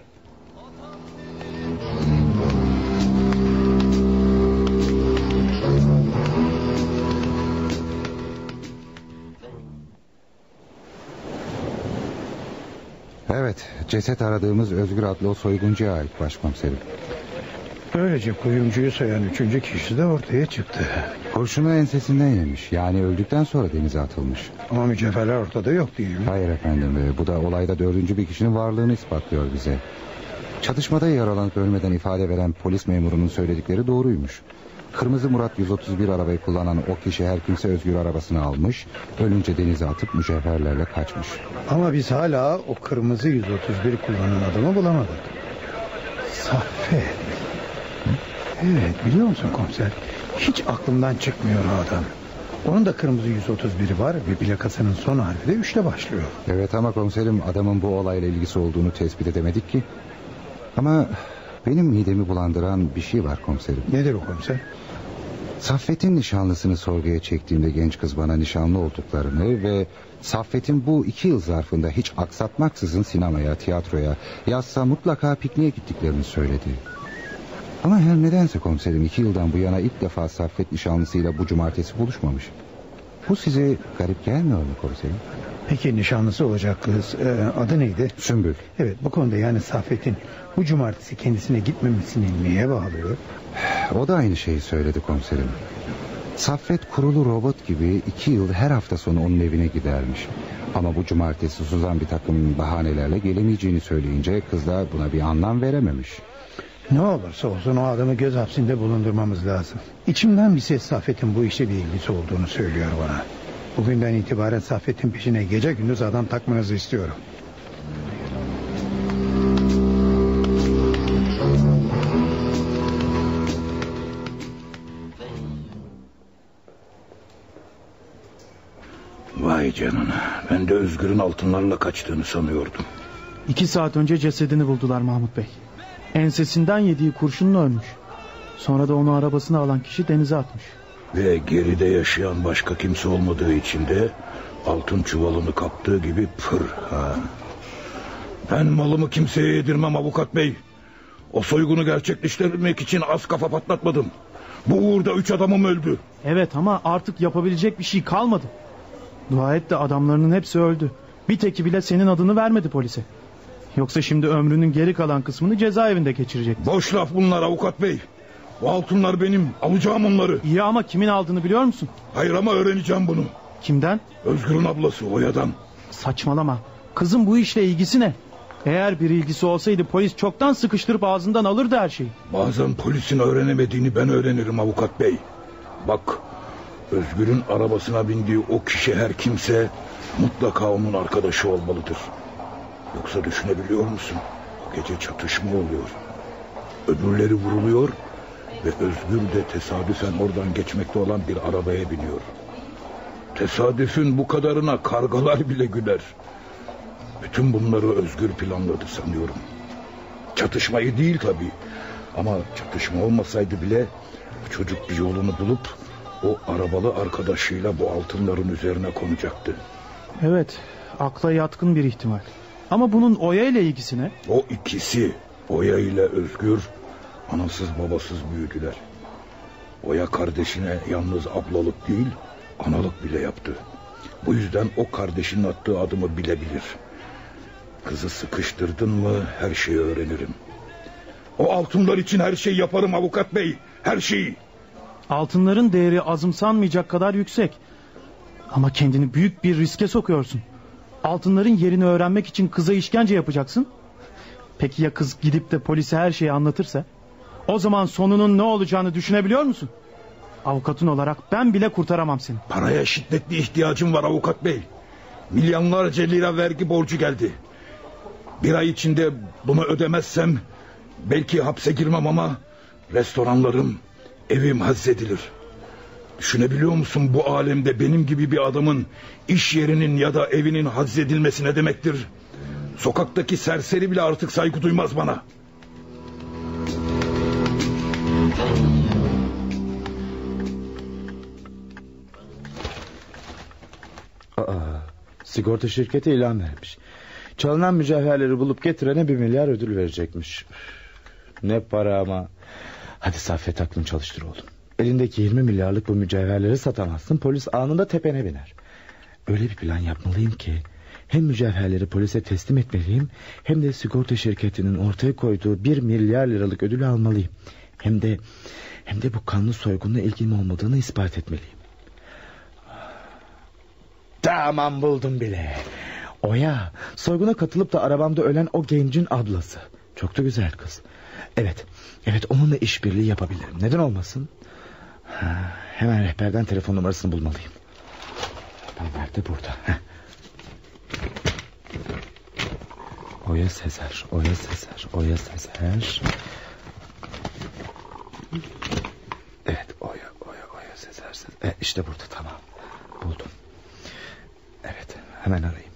Evet, ceset aradığımız Özgür adlı o soyguncuya ait başkomiserim. Böylece kuyumcuyu soyan 3. kişi de ortaya çıktı. Kurşunu ensesinden yemiş, yani öldükten sonra denize atılmış. Ama mücevherler ortada yok değil mi? Hayır efendim, bu da olayda 4. bir kişinin varlığını ispatlıyor bize. Çatışmada yaralanıp ölmeden ifade veren polis memurunun söyledikleri doğruymuş. Kırmızı Murat 131 arabayı kullanan o kişi her kimse Özgür arabasını almış, ölünce denize atıp mücevherlerle kaçmış. Ama biz hala o kırmızı 131 kullanan adamı bulamadık. Saffet. Evet, biliyor musun komiser? Hiç aklımdan çıkmıyor o adam. Onun da kırmızı 131'i var ve plakasının son harfi de 3'le başlıyor. Evet ama komiserim, adamın bu olayla ilgisi olduğunu tespit edemedik ki. Ama benim midemi bulandıran bir şey var komiserim. Nedir o komiser? Saffet'in nişanlısını sorguya çektiğimde genç kız bana nişanlı olduklarını ve Saffet'in bu 2 yıl zarfında hiç aksatmaksızın sinemaya, tiyatroya, yazsa mutlaka pikniğe gittiklerini söyledi. Ama her nedense komiserim 2 yıldan bu yana ilk defa Saffet nişanlısıyla bu cumartesi buluşmamış. Bu size garip gelmiyor mu komiserim? Peki nişanlısı olacak kız adı neydi? Sümbül. Evet, bu konuda yani Saffet'in bu cumartesi kendisine gitmemesini neye bağlıyor? O da aynı şeyi söyledi komiserim. Saffet kurulu robot gibi 2 yıl her hafta sonu onun evine gidermiş. Ama bu cumartesi Suzan bir takım bahanelerle gelemeyeceğini söyleyince kız da buna bir anlam verememiş. Ne olursa olsun o adamı göz hapsinde bulundurmamız lazım. İçimden bir ses Saffet'in bu işe bir ilgisi olduğunu söylüyor bana. Bugünden itibaren Saffet'in peşine gece gündüz adam takmanızı istiyorum. Vay canına, ben de Özgür'ün altınlarla kaçtığını sanıyordum. 2 saat önce cesedini buldular Mahmut Bey. Ensesinden yediği kurşunla ölmüş. Sonra da onu arabasına alan kişi denize atmış. Ve geride yaşayan başka kimse olmadığı için de altın çuvalını kaptığı gibi pır. Ben malımı kimseye yedirmem avukat bey. O soygunu gerçekleştirmek için az kafa patlatmadım. Bu uğurda 3 adamım öldü. Evet, ama artık yapabilecek bir şey kalmadı. Dua et de adamlarının hepsi öldü. Bir teki bile senin adını vermedi polise. Yoksa şimdi ömrünün geri kalan kısmını cezaevinde geçirecek. Boş laf bunlar avukat bey. O altınlar benim, alacağım onları. İyi ama kimin aldığını biliyor musun? Hayır ama öğreneceğim bunu. Kimden? Özgür'ün ablası, Oya'dan. Saçmalama. Kızın bu işle ilgisi ne? Eğer bir ilgisi olsaydı polis çoktan sıkıştırıp ağzından alırdı her şeyi. Bazen polisin öğrenemediğini ben öğrenirim avukat bey. Bak, Özgür'ün arabasına bindiği o kişi her kimse mutlaka onun arkadaşı olmalıdır. Yoksa düşünebiliyor musun? O gece çatışma oluyor. Öbürleri vuruluyor ve Özgür de tesadüfen oradan geçmekte olan bir arabaya biniyor. Tesadüfün bu kadarına kargalar bile güler. Bütün bunları Özgür planladı sanıyorum. Çatışmayı değil tabii. Ama çatışma olmasaydı bile çocuk bir yolunu bulup o arabalı arkadaşıyla bu altınların üzerine konacaktı. Evet, akla yatkın bir ihtimal. Ama bunun Oya ile ilgisi ne? O ikisi, Oya ile Özgür, anasız babasız büyüdüler. Oya kardeşine yalnız ablalık değil, analık bile yaptı. Bu yüzden o kardeşinin attığı adımı bilebilir. Kızı sıkıştırdın mı her şeyi öğrenirim. O altınlar için her şeyi yaparım avukat bey, her şeyi. Altınların değeri azımsanmayacak kadar yüksek. Ama kendini büyük bir riske sokuyorsun. Altınların yerini öğrenmek için kıza işkence yapacaksın. Peki ya kız gidip de polise her şeyi anlatırsa? O zaman sonunun ne olacağını düşünebiliyor musun? Avukatın olarak ben bile kurtaramam seni. Paraya şiddetli ihtiyacım var avukat bey. Milyonlarca lira vergi borcu geldi. Bir ay içinde bunu ödemezsem belki hapse girmem ama restoranlarım, evim hazzedilir. Düşünebiliyor musun bu alemde benim gibi bir adamın iş yerinin ya da evinin hazzedilmesi ne demektir? Sokaktaki serseri bile artık saygı duymaz bana. Sigorta şirketi ilan vermiş. Çalınan mücevherleri bulup getirene 1 milyar ödül verecekmiş. Ne para ama. Hadi Saffet, aklını çalıştır oğlum. Elindeki 20 milyarlık bu mücevherleri satamazsın. Polis anında tepene biner. Öyle bir plan yapmalıyım ki hem mücevherleri polise teslim etmeliyim, hem de sigorta şirketinin ortaya koyduğu 1 milyar liralık ödülü almalıyım. Hem de bu kanlı soygunla ilgim olmadığını ispat etmeliyim. Tamam, buldum bile. Oya, soyguna katılıp da arabamda ölen o gencin ablası. Çok da güzel kız. Evet, onunla işbirliği yapabilirim. Neden olmasın? Hemen rehberden telefon numarasını bulmalıyım. Nerede? Burada. Oya Sezer. Evet, Oya Sezer. İşte burada, tamam. Buldum. Evet, hemen arayayım.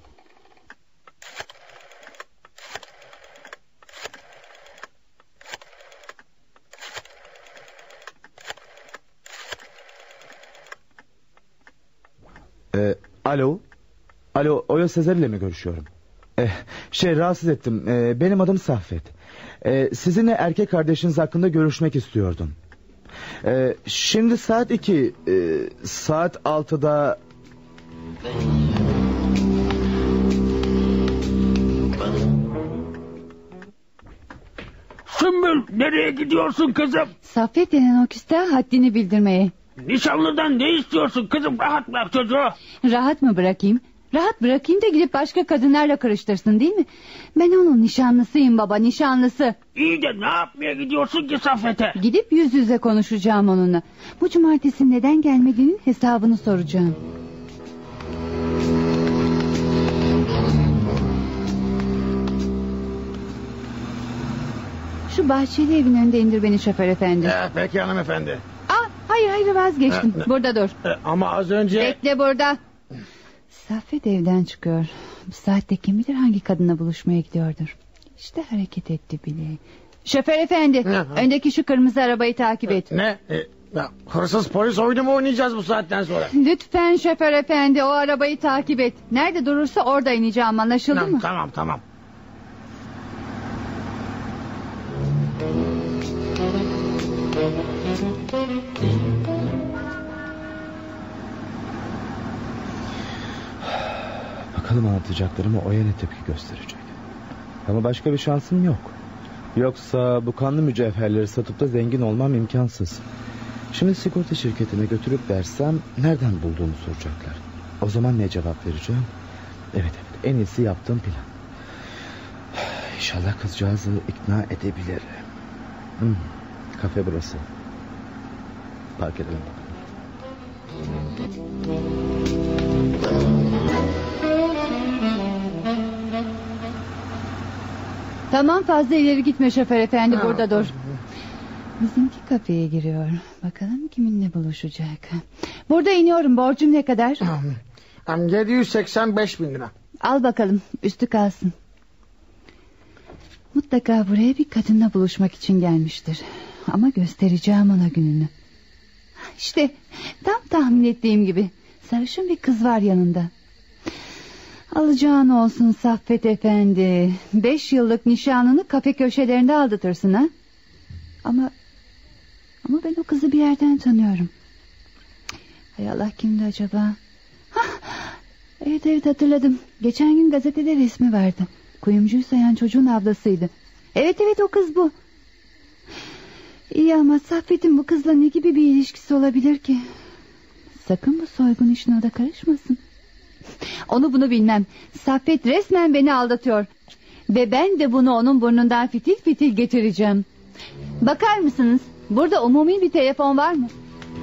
Alo, Oya Sezer ile mi görüşüyorum? Rahatsız ettim. Benim adım Saffet. Sizinle erkek kardeşiniz hakkında görüşmek istiyordum. Şimdi saat 2, saat 6'da... Sümbül, nereye gidiyorsun kızım? Saffet denen o küstah haddini bildirmeye. Nişanlıdan ne istiyorsun kızım? Rahat bırak çocuğu. Rahat mı bırakayım? Rahat bırakayım da gidip başka kadınlarla karıştırsın, değil mi? Ben onun nişanlısıyım baba, nişanlısı. İyi de ne yapmaya gidiyorsun ki Saffet'e? Gidip yüz yüze konuşacağım onunla. Bu cumartesi neden gelmediğinin hesabını soracağım. Şu bahçeli evin önünde indir beni şoför efendi. Peki hanımefendi. Hayır vazgeçtim. Burada dur. Ama az önce... Bekle burada. Saffet evden çıkıyor. Bu saatte kim bilir hangi kadınla buluşmaya gidiyordur. İşte hareket etti bile. Şoför efendi, öndeki şu kırmızı arabayı takip et. Ne? Hırsız polis oyunu mu oynayacağız bu saatten sonra? Lütfen şoför efendi, o arabayı takip et. Nerede durursa orada ineceğim, anlaşıldı mı? Tamam. Bakalım anlatacaklarıma Oya ne tepki gösterecek. Ama başka bir şansım yok. Yoksa bu kanlı mücevherleri satıp da zengin olmam imkansız. Şimdi sigorta şirketine götürüp versem nereden bulduğumu soracaklar. O zaman ne cevap vereceğim? Evet, en iyisi yaptığım plan. İnşallah kızcağızı ikna edebilirim. Kafe burası. Park edelim. Tamam, fazla ileri gitme şoför efendi, burada dur. Bizimki kafeye giriyor. Bakalım kiminle buluşacak. Burada iniyorum, borcum ne kadar? 785.000 lira. Al bakalım, üstü kalsın. Mutlaka buraya bir kadınla buluşmak için gelmiştir. Ama göstereceğim ona gününü. İşte tam tahmin ettiğim gibi. Sarışın bir kız var yanında. Alacağın olsun Saffet efendi. 5 yıllık nişanını kafe köşelerinde aldatırsın ha? Ama ben o kızı bir yerden tanıyorum. Hay Allah, kimdi acaba? Evet hatırladım. Geçen gün gazetede resmi vardı. Kuyumcuyu sayan çocuğun ablasıydı. Evet o kız bu. İyi ama Saffet'in bu kızla ne gibi bir ilişkisi olabilir ki? Sakın bu soygun işine o da karışmasın. Onu bunu bilmem. Saffet resmen beni aldatıyor. Ve ben de bunu onun burnundan fitil fitil getireceğim. Bakar mısınız? Burada umumi bir telefon var mı?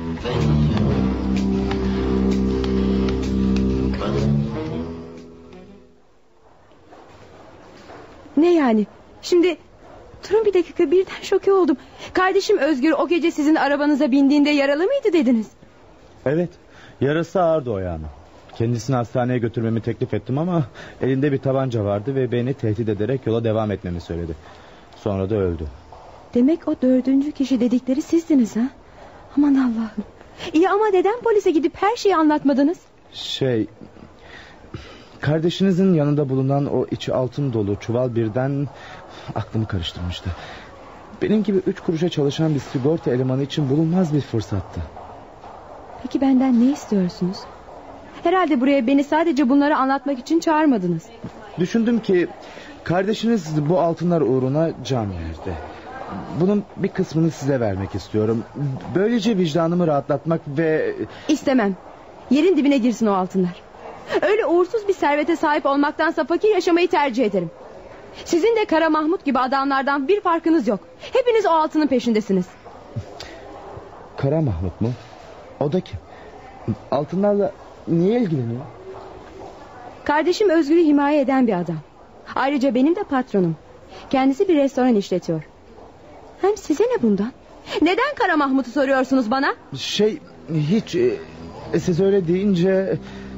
Ne yani? Şimdi durun bir dakika, birden şoke oldum. Kardeşim Özgür o gece sizin arabanıza bindiğinde yaralı mıydı dediniz? Evet, yarası ağırdı o yani. Kendisini hastaneye götürmemi teklif ettim ama elinde bir tabanca vardı ve beni tehdit ederek yola devam etmemi söyledi. Sonra da öldü. Demek o 4. kişi dedikleri sizdiniz ha? Aman Allah'ım. İyi ama neden polise gidip her şeyi anlatmadınız? Kardeşinizin yanında bulunan o içi altın dolu çuval birden aklımı karıştırmıştı. Benim gibi 3 kuruşa çalışan bir sigorta elemanı için bulunmaz bir fırsattı. Peki benden ne istiyorsunuz? Herhalde buraya beni sadece bunları anlatmak için çağırmadınız. Düşündüm ki kardeşiniz bu altınlar uğruna can verdi. Bunun bir kısmını size vermek istiyorum. Böylece vicdanımı rahatlatmak ve... İstemem. Yerin dibine girsin o altınlar. Öyle uğursuz bir servete sahip olmaktansa fakir yaşamayı tercih ederim. Sizin de Kara Mahmut gibi adamlardan bir farkınız yok. Hepiniz o altının peşindesiniz. Kara Mahmut mu? O da kim? Altınlarla niye ilgileniyor? Kardeşim Özgür'ü himaye eden bir adam. Ayrıca benim de patronum. Kendisi bir restoran işletiyor. Hem size ne bundan? Neden Kara Mahmut'u soruyorsunuz bana? Hiç siz öyle deyince...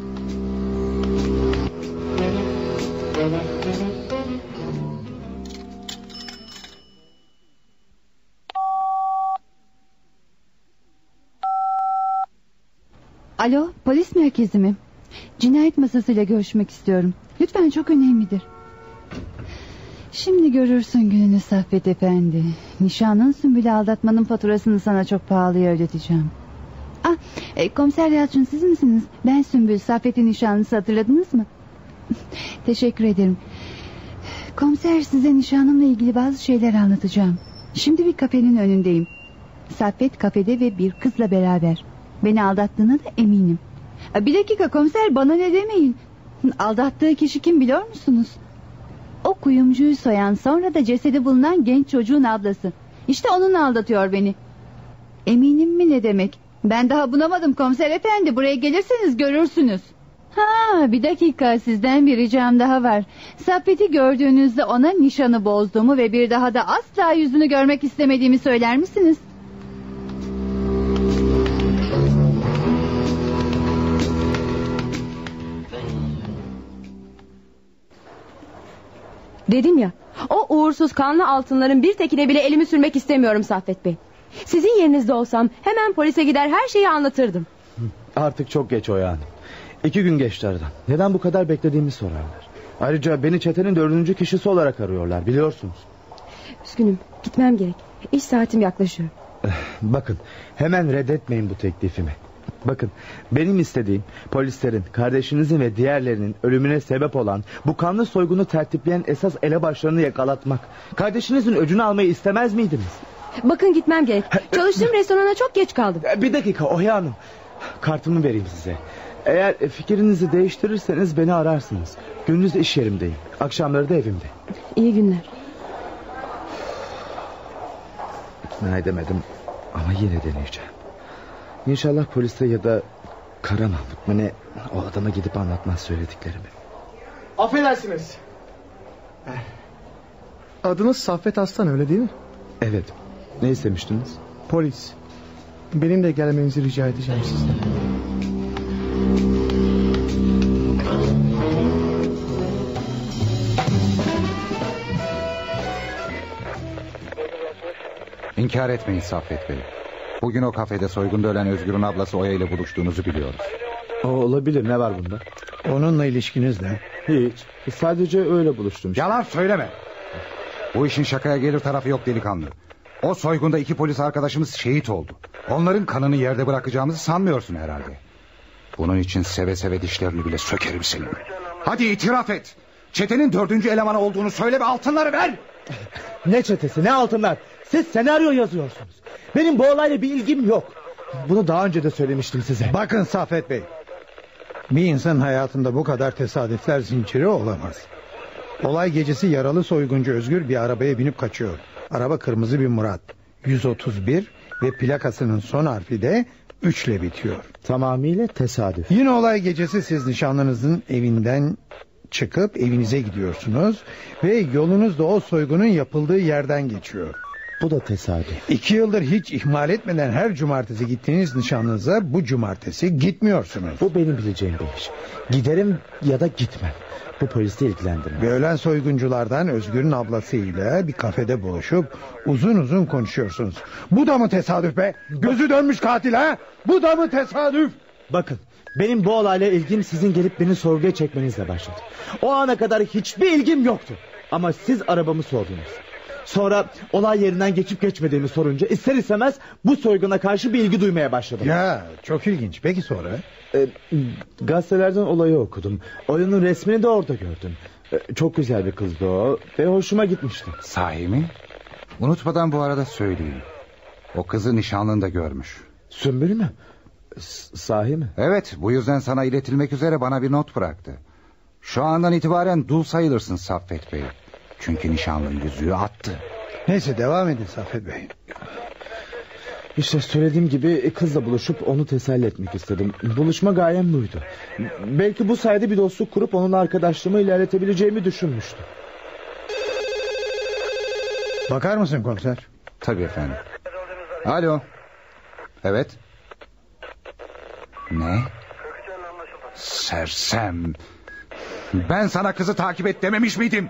Alo, polis merkezi mi? Cinayet masasıyla görüşmek istiyorum. Lütfen, çok önemlidir. Şimdi görürsün gününü Saffet efendi. Nişanın Sümbül'ü aldatmanın faturasını sana çok pahalıya ödeteceğim. Komiser Yalçın, siz misiniz? Ben Sümbül, Saffet'in nişanlısı, hatırladınız mı? Teşekkür ederim. Komiser, size nişanımla ilgili bazı şeyler anlatacağım. Şimdi bir kafenin önündeyim. Saffet kafede ve bir kızla beraber. Beni aldattığına da eminim. Bir dakika komiser, bana ne demeyin. Aldattığı kişi kim biliyor musunuz? O kuyumcuyu soyan, sonra da cesedi bulunan genç çocuğun ablası. İşte onunla aldatıyor beni. Eminim mi ne demek? Ben daha bulamadım komiser efendi. Buraya gelirseniz görürsünüz. Bir dakika, sizden bir ricam daha var. Saffet'i gördüğünüzde ona nişanı bozduğumu ve bir daha da asla yüzünü görmek istemediğimi söyler misiniz? Dedim ya, o uğursuz kanlı altınların bir tekine bile elimi sürmek istemiyorum Saffet Bey. Sizin yerinizde olsam hemen polise gider her şeyi anlatırdım. Artık çok geç o yani. 2 gün geçti aradan. Neden bu kadar beklediğimi sorarlar. Ayrıca beni çetenin 4. kişisi olarak arıyorlar, biliyorsunuz. Üzgünüm, gitmem gerek. İş saatim yaklaşıyor. Bakın, hemen reddetmeyin bu teklifimi. Bakın, benim istediğim polislerin, kardeşinizin ve diğerlerinin ölümüne sebep olan bu kanlı soygunu tertipleyen esas elebaşlarını yakalatmak. Kardeşinizin öcünü almayı istemez miydiniz? Bakın, gitmem gerek. Çalıştığım restorana çok geç kaldım. Bir dakika Oya Hanım. Kartımı vereyim size. Eğer fikrinizi değiştirirseniz beni ararsınız. Gündüz iş yerimdeyim, akşamları da evimde. İyi günler. İkna edemedim ama yine deneyeceğim. İnşallah polise ya da Kara Mahmut mu ne, o adama gidip anlatmaz söylediklerimi. Affedersiniz. Adınız Saffet Aslan, öyle değil mi? Evet. Ne istemiştiniz? Polis. Benim de gelmenizi rica edeceğim sizden. İnkar etmeyin Saffet Bey. Bugün o kafede soygunda ölen Özgür'ün ablası Oya ile buluştuğunuzu biliyoruz. O olabilir, ne var bunda? Onunla ilişkiniz ne? Hiç. Sadece öyle buluştum. Yalan söyleme. Bu işin şakaya gelir tarafı yok delikanlı. O soygunda 2 polis arkadaşımız şehit oldu. Onların kanını yerde bırakacağımızı sanmıyorsun herhalde. Bunun için seve seve dişlerini bile sökerim senin. Hadi itiraf et. Çetenin 4. elemanı olduğunu söyle ve altınları ver. Ne çetesi, ne altınlar? Siz senaryo yazıyorsunuz. Benim bu olayla bir ilgim yok. Bunu daha önce de söylemiştim size. Bakın Saffet Bey, bir insanın hayatında bu kadar tesadüfler zinciri olamaz. Olay gecesi yaralı soyguncu Özgür bir arabaya binip kaçıyor. Araba kırmızı bir Murat 131 ve plakasının son harfi de 3 ile bitiyor. Tamamıyla tesadüf. Yine olay gecesi siz nişanlınızın evinden çıkıp evinize gidiyorsunuz ve yolunuz da o soygunun yapıldığı yerden geçiyor. Bu da tesadüf. 2 yıldır hiç ihmal etmeden her cumartesi gittiğiniz nişanlınıza bu cumartesi gitmiyorsunuz. Bu benim bileceğim bir iş. Giderim ya da gitmem. Bu polisi ilgilendirmez. Ve ölen soygunculardan Özgür'ün ablasıyla bir kafede buluşup uzun uzun konuşuyorsunuz. Bu da mı tesadüf be? Gözü dönmüş katil ha? Bu da mı tesadüf? Bakın, benim bu olayla ilgim sizin gelip beni sorguya çekmenizle başladı. O ana kadar hiçbir ilgim yoktu. Ama siz arabamı sordunuz. Sonra olay yerinden geçip geçmediğimi sorunca ister istemez bu soyguna karşı bir ilgi duymaya başladım. Ya çok ilginç. Peki sonra? Gazetelerden olayı okudum. Oyunun resmini de orada gördüm. Çok güzel bir kızdı o ve hoşuma gitmişti. Sahi mi? Unutmadan bu arada söyleyeyim. O kızı nişanlında görmüş. Sümbül mü? Sahi mi? Evet, bu yüzden sana iletilmek üzere bana bir not bıraktı. Şu andan itibaren dul sayılırsın Saffet Bey. Çünkü nişanlın yüzüğü attı. Neyse, devam edin Saffet Bey. İşte söylediğim gibi kızla buluşup onu teselli etmek istedim. Buluşma gayem buydu. Belki bu sayede bir dostluk kurup onunla arkadaşlığımı ilerletebileceğimi düşünmüştüm. Bakar mısın komiser? Tabii efendim. Alo. Evet. Ne? Sersem. Ben sana kızı takip et dememiş miydim?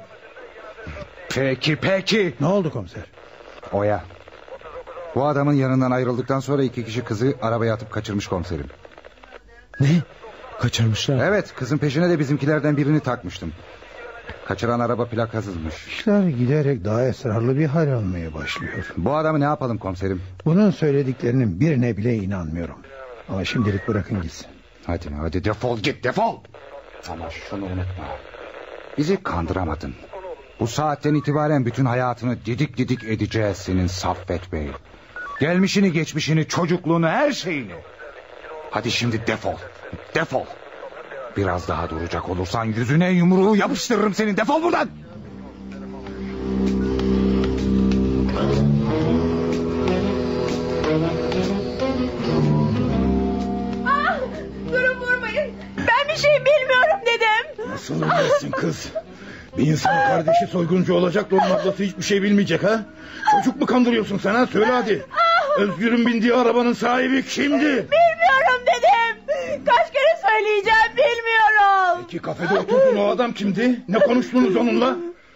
Peki. Ne oldu komiser? Oya. Bu adamın yanından ayrıldıktan sonra 2 kişi kızı arabaya atıp kaçırmış komiserim. Ne? Kaçırmışlar? Evet, kızın peşine de bizimkilerden birini takmıştım. Kaçıran araba plakasızmış. İşler giderek daha esrarlı bir hal almaya başlıyor. Bu adamı ne yapalım komiserim? Bunun söylediklerinin birine bile inanmıyorum. Ama şimdilik bırakın gitsin. Hadi defol git, defol. Ama şunu unutma. Bizi kandıramadın. Bu saatten itibaren bütün hayatını didik didik edeceğiz senin Saffet Bey. Gelmişini, geçmişini, çocukluğunu, her şeyini. Hadi şimdi defol. Defol. Biraz daha duracak olursan yüzüne yumruğu yapıştırırım senin. Defol buradan. Durun, vurmayın. Ben bir şey bilmiyorum dedim. Nasıl bilmezsin kız? Bir insanın kardeşi soyguncu olacak da onun ablası hiçbir şey bilmeyecek ha? Çocuk mu kandırıyorsun sen ha? Söyle hadi. Özgür'ün bindiği arabanın sahibi kimdi? Bilmiyorum dedim. Kaç kere söyleyeceğim, bilmiyorum. Peki kafede oturduğun o adam kimdi? Ne konuştunuz onunla?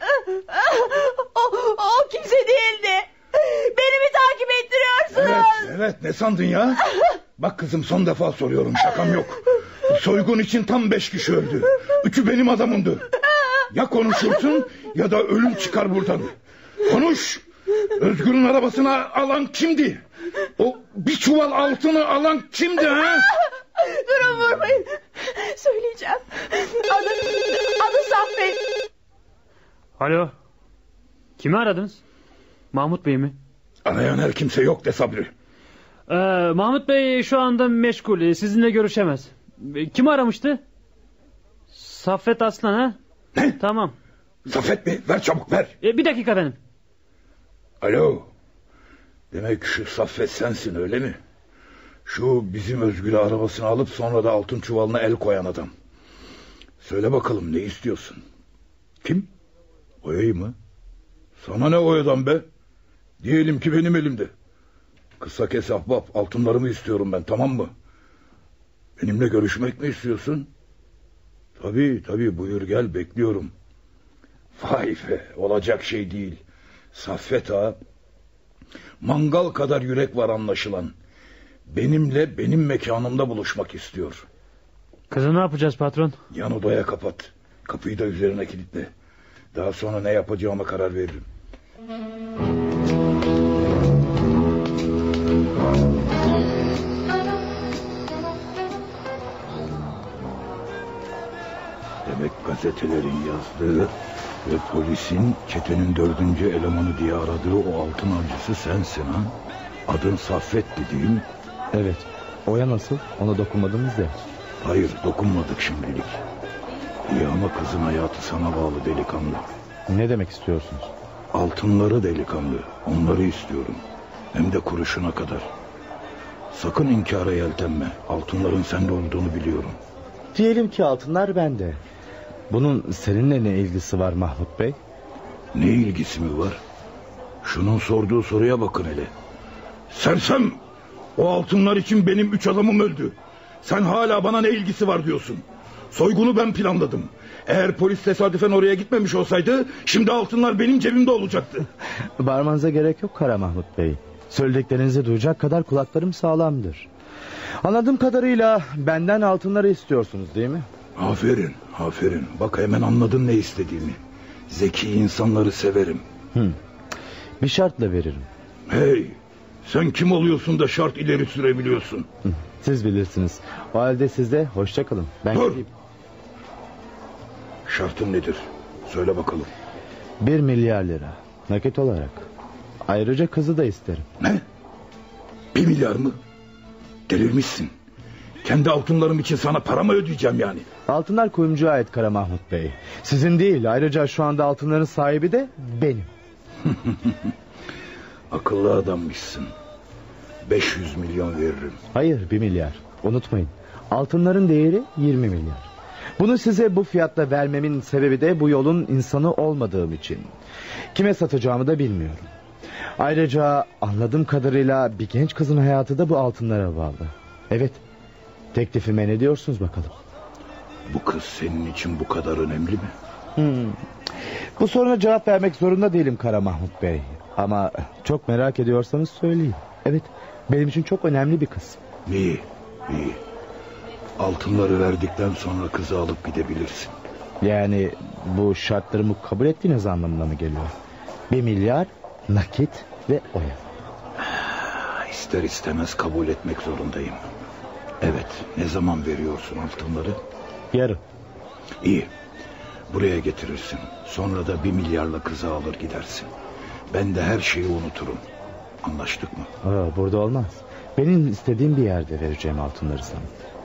O kimse değildi. Beni mi takip ettiriyorsunuz? Evet, ne sandın ya? Bak kızım, son defa soruyorum, şakam yok. Soygun için tam 5 kişi öldü. 3'ü benim adamımdı. Ya konuşursun ya da ölüm çıkar buradan. Konuş. Özgür'ün arabasını alan kimdi? O bir çuval altını alan kimdi ha? Durun, vurmayın. Söyleyeceğim. Adı Saffet. Alo. Kimi aradınız? Mahmut Bey mi? Arayan her kimse yok de Sabri. Mahmut Bey şu anda meşgul. Sizinle görüşemez. Kim aramıştı? Saffet Aslan ha? Ne? Tamam. Saffet mi? Ver çabuk, ver. Bir dakika efendim. Alo. Demek şu Saffet sensin, öyle mi? Şu bizim Özgür'ü arabasına alıp sonra da altın çuvalına el koyan adam. Söyle bakalım, ne istiyorsun? Kim? Oya'yı mı? Sana ne Oya'dan be? Diyelim ki benim elimde. Kısa kes ahbap, altınlarımı istiyorum ben, tamam mı? Benimle görüşmek mi istiyorsun? Tabii buyur gel, bekliyorum. Vay be, olacak şey değil. Saffet ağa, mangal kadar yürek var anlaşılan. Benimle benim mekanımda buluşmak istiyor. Kızı ne yapacağız patron? Yan odaya kapat. Kapıyı da üzerine kilitle. Daha sonra ne yapacağıma karar veririm. Demek gazetelerin yazdığı ve polisin çetenin 4. elemanı diye aradığı o altın avcısı sensin ha? Adın Saffet'ti değil mi? Evet. Oya nasıl? Ona dokunmadınız ya. Hayır, dokunmadık şimdilik. İyi ama kızın hayatı sana bağlı delikanlı. Ne demek istiyorsunuz? Altınları delikanlı. Onları istiyorum. Hem de kuruşuna kadar. Sakın inkara yeltenme. Altınların sende olduğunu biliyorum. Diyelim ki altınlar bende. Bunun seninle ne ilgisi var Mahmut Bey? Ne ilgisi mi var? Şunun sorduğu soruya bakın hele. Sersem! O altınlar için benim 3 adamım öldü. Sen hala bana ne ilgisi var diyorsun. Soygunu ben planladım. Eğer polis tesadüfen oraya gitmemiş olsaydı şimdi altınlar benim cebimde olacaktı. Bağırmanıza gerek yok Kara Mahmut Bey. Söylediklerinizi duyacak kadar kulaklarım sağlamdır. Anladığım kadarıyla benden altınları istiyorsunuz değil mi? Aferin. Bak hemen anladın ne istediğimi. Zeki insanları severim. Bir şartla veririm. Hey, sen kim oluyorsun da şart ileri sürebiliyorsun? Siz bilirsiniz. O halde siz de hoşça kalın. Dur. Şartın nedir? Söyle bakalım. 1 milyar lira nakit olarak. Ayrıca kızı da isterim. Ne? 1 milyar mı? Delirmişsin. Kendi altınlarım için sana para mı ödeyeceğim yani? Altınlar kuyumcuya ait Kara Mahmut Bey. Sizin değil. Ayrıca şu anda altınların sahibi de benim. Akıllı adammışsın. 500 milyon veririm. Hayır, 1 milyar. Unutmayın. Altınların değeri 20 milyar. Bunu size bu fiyatla vermemin sebebi de bu yolun insanı olmadığım için. Kime satacağımı da bilmiyorum. Ayrıca anladığım kadarıyla bir genç kızın hayatı da bu altınlara bağlı. Evet. Teklifime ne diyorsunuz bakalım? Bu kız senin için bu kadar önemli mi? Bu soruna cevap vermek zorunda değilim Kara Mahmut Bey. Ama çok merak ediyorsanız söyleyeyim. Evet, benim için çok önemli bir kız. İyi. Altınları verdikten sonra kızı alıp gidebilirsin. Yani bu şartlarımı kabul ettiğiniz anlamına mı geliyor? 1 milyar nakit ve oya. İster istemez kabul etmek zorundayım. Evet, ne zaman veriyorsun altınları? Yarın. İyi, buraya getirirsin. Sonra da 1 milyarla kızı alır gidersin. Ben de her şeyi unuturum. Anlaştık mı? Burada olmaz. Benim istediğim bir yerde vereceğim altınları sana.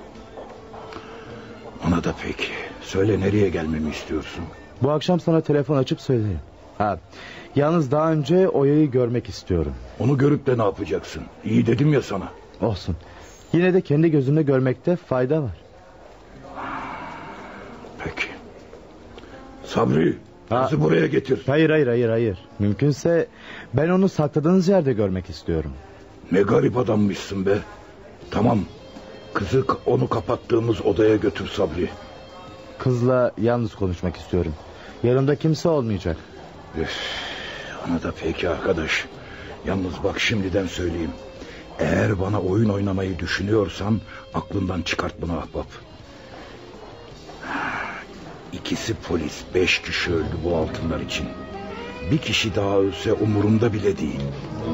Ona da peki. Söyle, nereye gelmemi istiyorsun? Bu akşam sana telefon açıp söylerim. Yalnız daha önce Oya'yı görmek istiyorum. Onu görüp de ne yapacaksın? İyi dedim ya sana. Olsun. Yine de kendi gözünde görmekte fayda var. Peki. Sabri, kızı buraya getir. Hayır. Mümkünse ben onu sakladığınız yerde görmek istiyorum. Ne garip adammışsın be. Tamam. Kızı onu kapattığımız odaya götür Sabri. Kızla yalnız konuşmak istiyorum. Yanımda kimse olmayacak. Ona da peki arkadaş. Yalnız bak, şimdiden söyleyeyim. Eğer bana oyun oynamayı düşünüyorsan aklından çıkart bunu ahbap. 2'si polis, 5 kişi öldü bu altınlar için. Bir kişi daha ölse umurumda bile değil.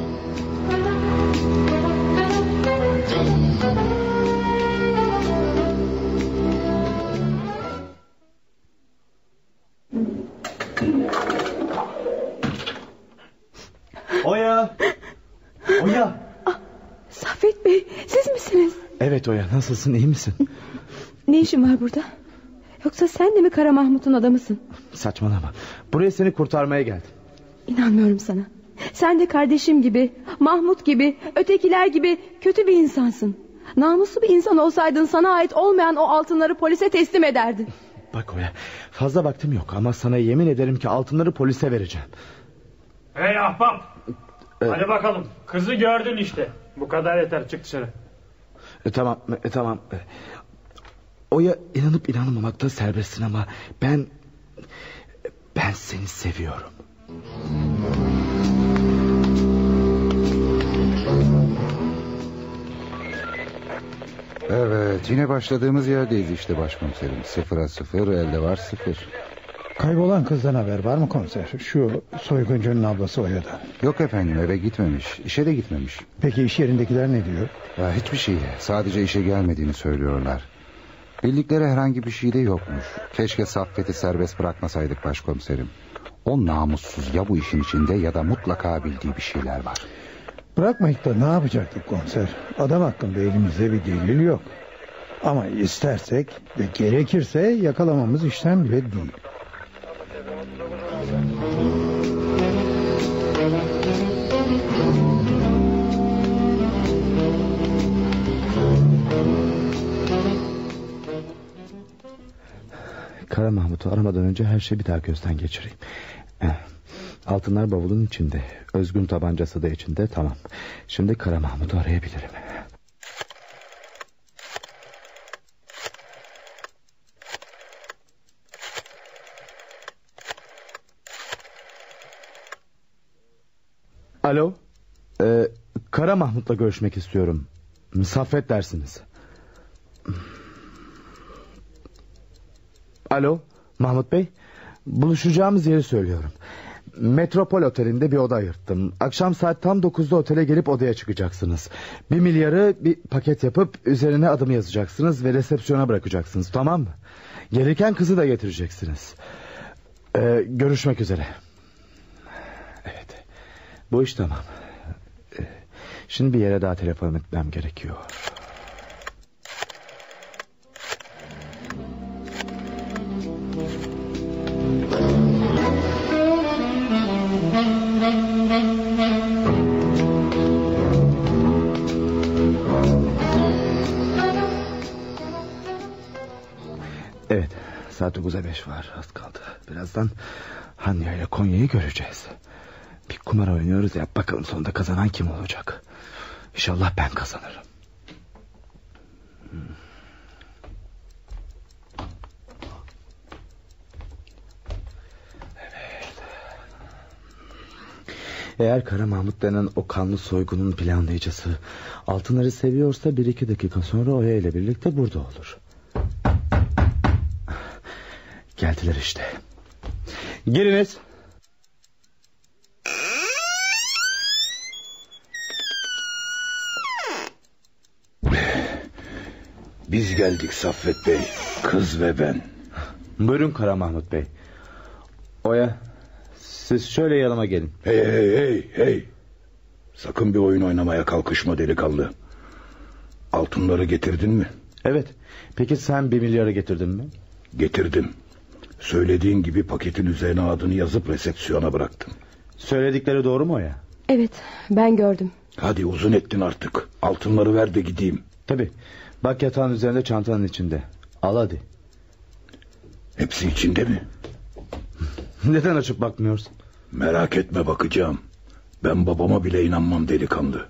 Oya! Saffet Bey, siz misiniz? Evet Oya, nasılsın, iyi misin? Ne işin var burada? Yoksa sen de mi Kara Mahmut'un adamısın? Saçmalama. Buraya seni kurtarmaya geldim. İnanmıyorum sana. Sen de kardeşim gibi, Mahmut gibi, ötekiler gibi kötü bir insansın. Namuslu bir insan olsaydın sana ait olmayan o altınları polise teslim ederdin. Bak Oya, fazla vaktim yok ama sana yemin ederim ki altınları polise vereceğim. Hey ahbap. Hadi bakalım, kızı gördün işte. Bu kadar yeter, çık dışarı. Tamam. Oya, inanıp inanmamakta serbestsin ama ben seni seviyorum. Evet, yine başladığımız yerdeyiz işte başkomiserim. 0'a 0, elde var 0. Kaybolan kızdan haber var mı komiser? Şu soyguncunun ablası Oya'dan. Yok efendim, eve gitmemiş, işe de gitmemiş. Peki iş yerindekiler ne diyor? Ya hiçbir şey, sadece işe gelmediğini söylüyorlar. Bildikleri herhangi bir şey de yokmuş. Keşke Saffet'i serbest bırakmasaydık başkomiserim. O namussuz ya bu işin içinde ya da mutlaka bildiği bir şeyler var. Bırakmayıp da ne yapacaktık komiser? Adam hakkında elimizde bir delil yok. Ama istersek ve gerekirse yakalamamız işten bile değil. Kara Mahmut'u aramadan önce her şeyi bir daha gözden geçireyim. Altınlar bavulun içinde. Özgün tabancası da içinde, tamam. Şimdi Kara Mahmut'u arayabilirim. Alo. Kara Mahmut'la görüşmek istiyorum. Saffet dersiniz. Alo Mahmut Bey, buluşacağımız yeri söylüyorum. Metropol Oteli'nde bir oda ayırttım. Akşam saat tam 9'da otele gelip odaya çıkacaksınız. 1 milyarı bir paket yapıp üzerine adımı yazacaksınız ve resepsiyona bırakacaksınız, tamam mı? Gelirken kızı da getireceksiniz. Görüşmek üzere. Evet, bu iş tamam. Şimdi bir yere daha telefon etmem gerekiyor. Evet, saat 9'a 5 var, az kaldı. Birazdan Hanya ile Konya'yı göreceğiz. Bir kumar oynuyoruz ya, bakalım sonunda kazanan kim olacak. İnşallah ben kazanırım. Evet. Eğer Kara Mahmut denen o kanlı soygunun planlayıcısı altınları seviyorsa 1-2 dakika sonra Oya ile birlikte burada olur. Geldiler işte. Giriniz. Biz geldik Saffet Bey, kız ve ben. Buyurun Kara Mahmut Bey. Oya, siz şöyle yanıma gelin. Hey. Sakın bir oyun oynamaya kalkışma delikanlı. Altınları getirdin mi? Evet. Peki sen 1 milyarı getirdin mi? Getirdim. Söylediğin gibi paketin üzerine adını yazıp resepsiyona bıraktım. Söyledikleri doğru mu Oya? Evet, ben gördüm. Hadi uzun ettin artık. Altınları ver de gideyim. Tabii. Bak yatağın üzerinde, çantanın içinde. Al hadi. Hepsi içinde mi? Neden açıp bakmıyorsun? Merak etme, bakacağım. Ben babama bile inanmam delikanlı.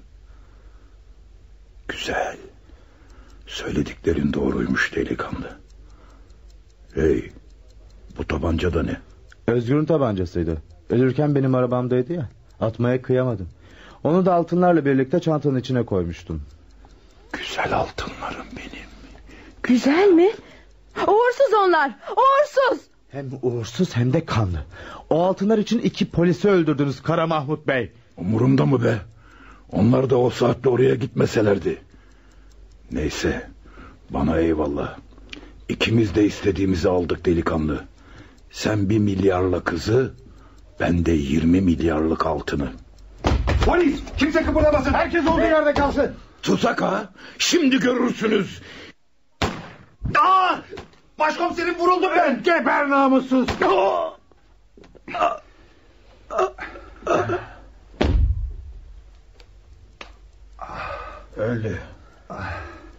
Güzel. Söylediklerin doğruymuş delikanlı. Hey, bu tabanca da ne? Özgür'ün tabancasıydı. Ölürken benim arabamdaydı ya. Atmaya kıyamadım. Onu da altınlarla birlikte çantanın içine koymuştum. Güzel altınlarım benim. Güzel mi? Uğursuz onlar, uğursuz. Hem uğursuz hem de kanlı. O altınlar için 2 polisi öldürdünüz Kara Mahmut Bey. Umurumda mı be? Onlar da o saatte oraya gitmeselerdi. Neyse, bana eyvallah. İkimiz de istediğimizi aldık delikanlı. Sen 1 milyarla kızı, ben de 20 milyarlık altını. Polis! Kimse kıpırdamasın! Herkes olduğu yerde kalsın! Tuzak ha! Şimdi görürsünüz! Başkomiserim vuruldu ben! Geber namussuz! Öldü.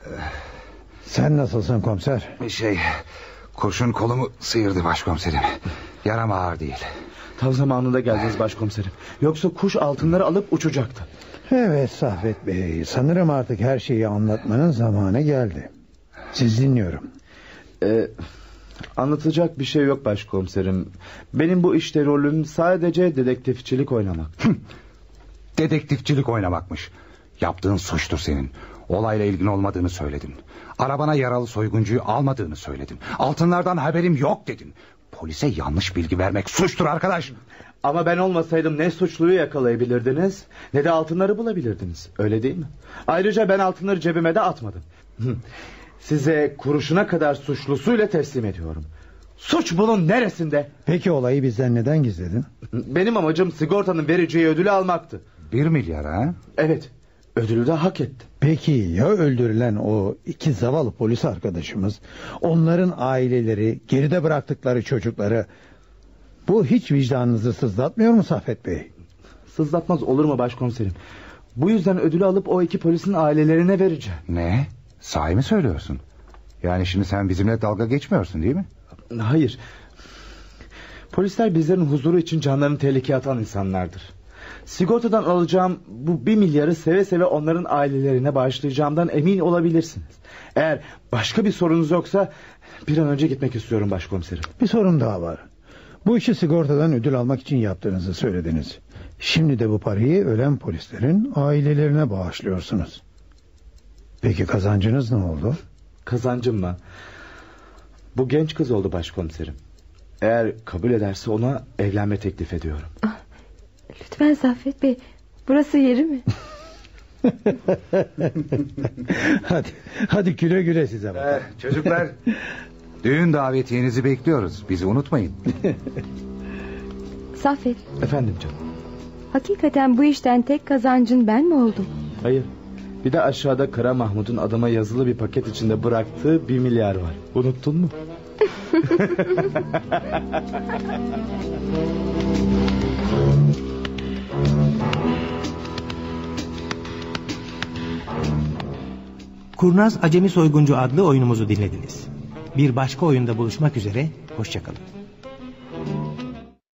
Sen nasılsın komiser? Kurşun kolumu sıyırdı başkomiserim. Yaram ağır değil. Tam zamanında geldiniz başkomiserim. Yoksa kuş altınları alıp uçacaktı. Evet Saffet Bey, sanırım artık her şeyi anlatmanın zamanı geldi. Siz dinliyorum. Anlatacak bir şey yok başkomiserim. Benim bu işte rolüm sadece dedektifçilik oynamak. Dedektifçilik oynamakmış. Yaptığın suçtur senin. Olayla ilgin olmadığını söyledin. Arabana yaralı soyguncuyu almadığını söyledin. Altınlardan haberim yok dedin. Polise yanlış bilgi vermek suçtur arkadaş. Ama ben olmasaydım ne suçluyu yakalayabilirdiniz ne de altınları bulabilirdiniz. Öyle değil mi? Ayrıca ben altınları cebime de atmadım. Size kuruşuna kadar suçlusuyla teslim ediyorum. Suç bunun neresinde? Peki olayı bizden neden gizledin? Benim amacım sigortanın vereceği ödülü almaktı. 1 milyar ha? Evet, ödülü de hak etti. Peki ya öldürülen o 2 zavallı polis arkadaşımız, onların aileleri, geride bıraktıkları çocukları, bu hiç vicdanınızı sızlatmıyor mu Saffet Bey? Sızlatmaz olur mu başkomiserim? Bu yüzden ödülü alıp o 2 polisin ailelerine vereceğim. Ne? Sahi mi söylüyorsun? Yani şimdi sen bizimle dalga geçmiyorsun değil mi? Hayır. Polisler bizlerin huzuru için canlarını tehlikeye atan insanlardır. Sigortadan alacağım bu 1 milyarı seve seve onların ailelerine bağışlayacağımdan emin olabilirsiniz. Eğer başka bir sorunuz yoksa bir an önce gitmek istiyorum başkomiserim. Bir sorun daha var. Bu işi sigortadan ödül almak için yaptığınızı söylediniz. Şimdi de bu parayı ölen polislerin ailelerine bağışlıyorsunuz. Peki kazancınız ne oldu? Kazancım mı? Bu genç kız oldu başkomiserim. Eğer kabul ederse ona evlenme teklif ediyorum. Lütfen Saffet Bey, burası yeri mi? Hadi güle güle size bakalım. Çocuklar, düğün davetiyenizi bekliyoruz. Bizi unutmayın. Saffet. Efendim canım. Hakikaten bu işten tek kazancın ben mi oldum? Hayır. Bir de aşağıda Kara Mahmut'un adama yazılı bir paket içinde bıraktığı 1 milyar var. Unuttun mu? Kurnaz Acemi Soyguncu adlı oyunumuzu dinlediniz. Bir başka oyunda buluşmak üzere, hoşça kalın.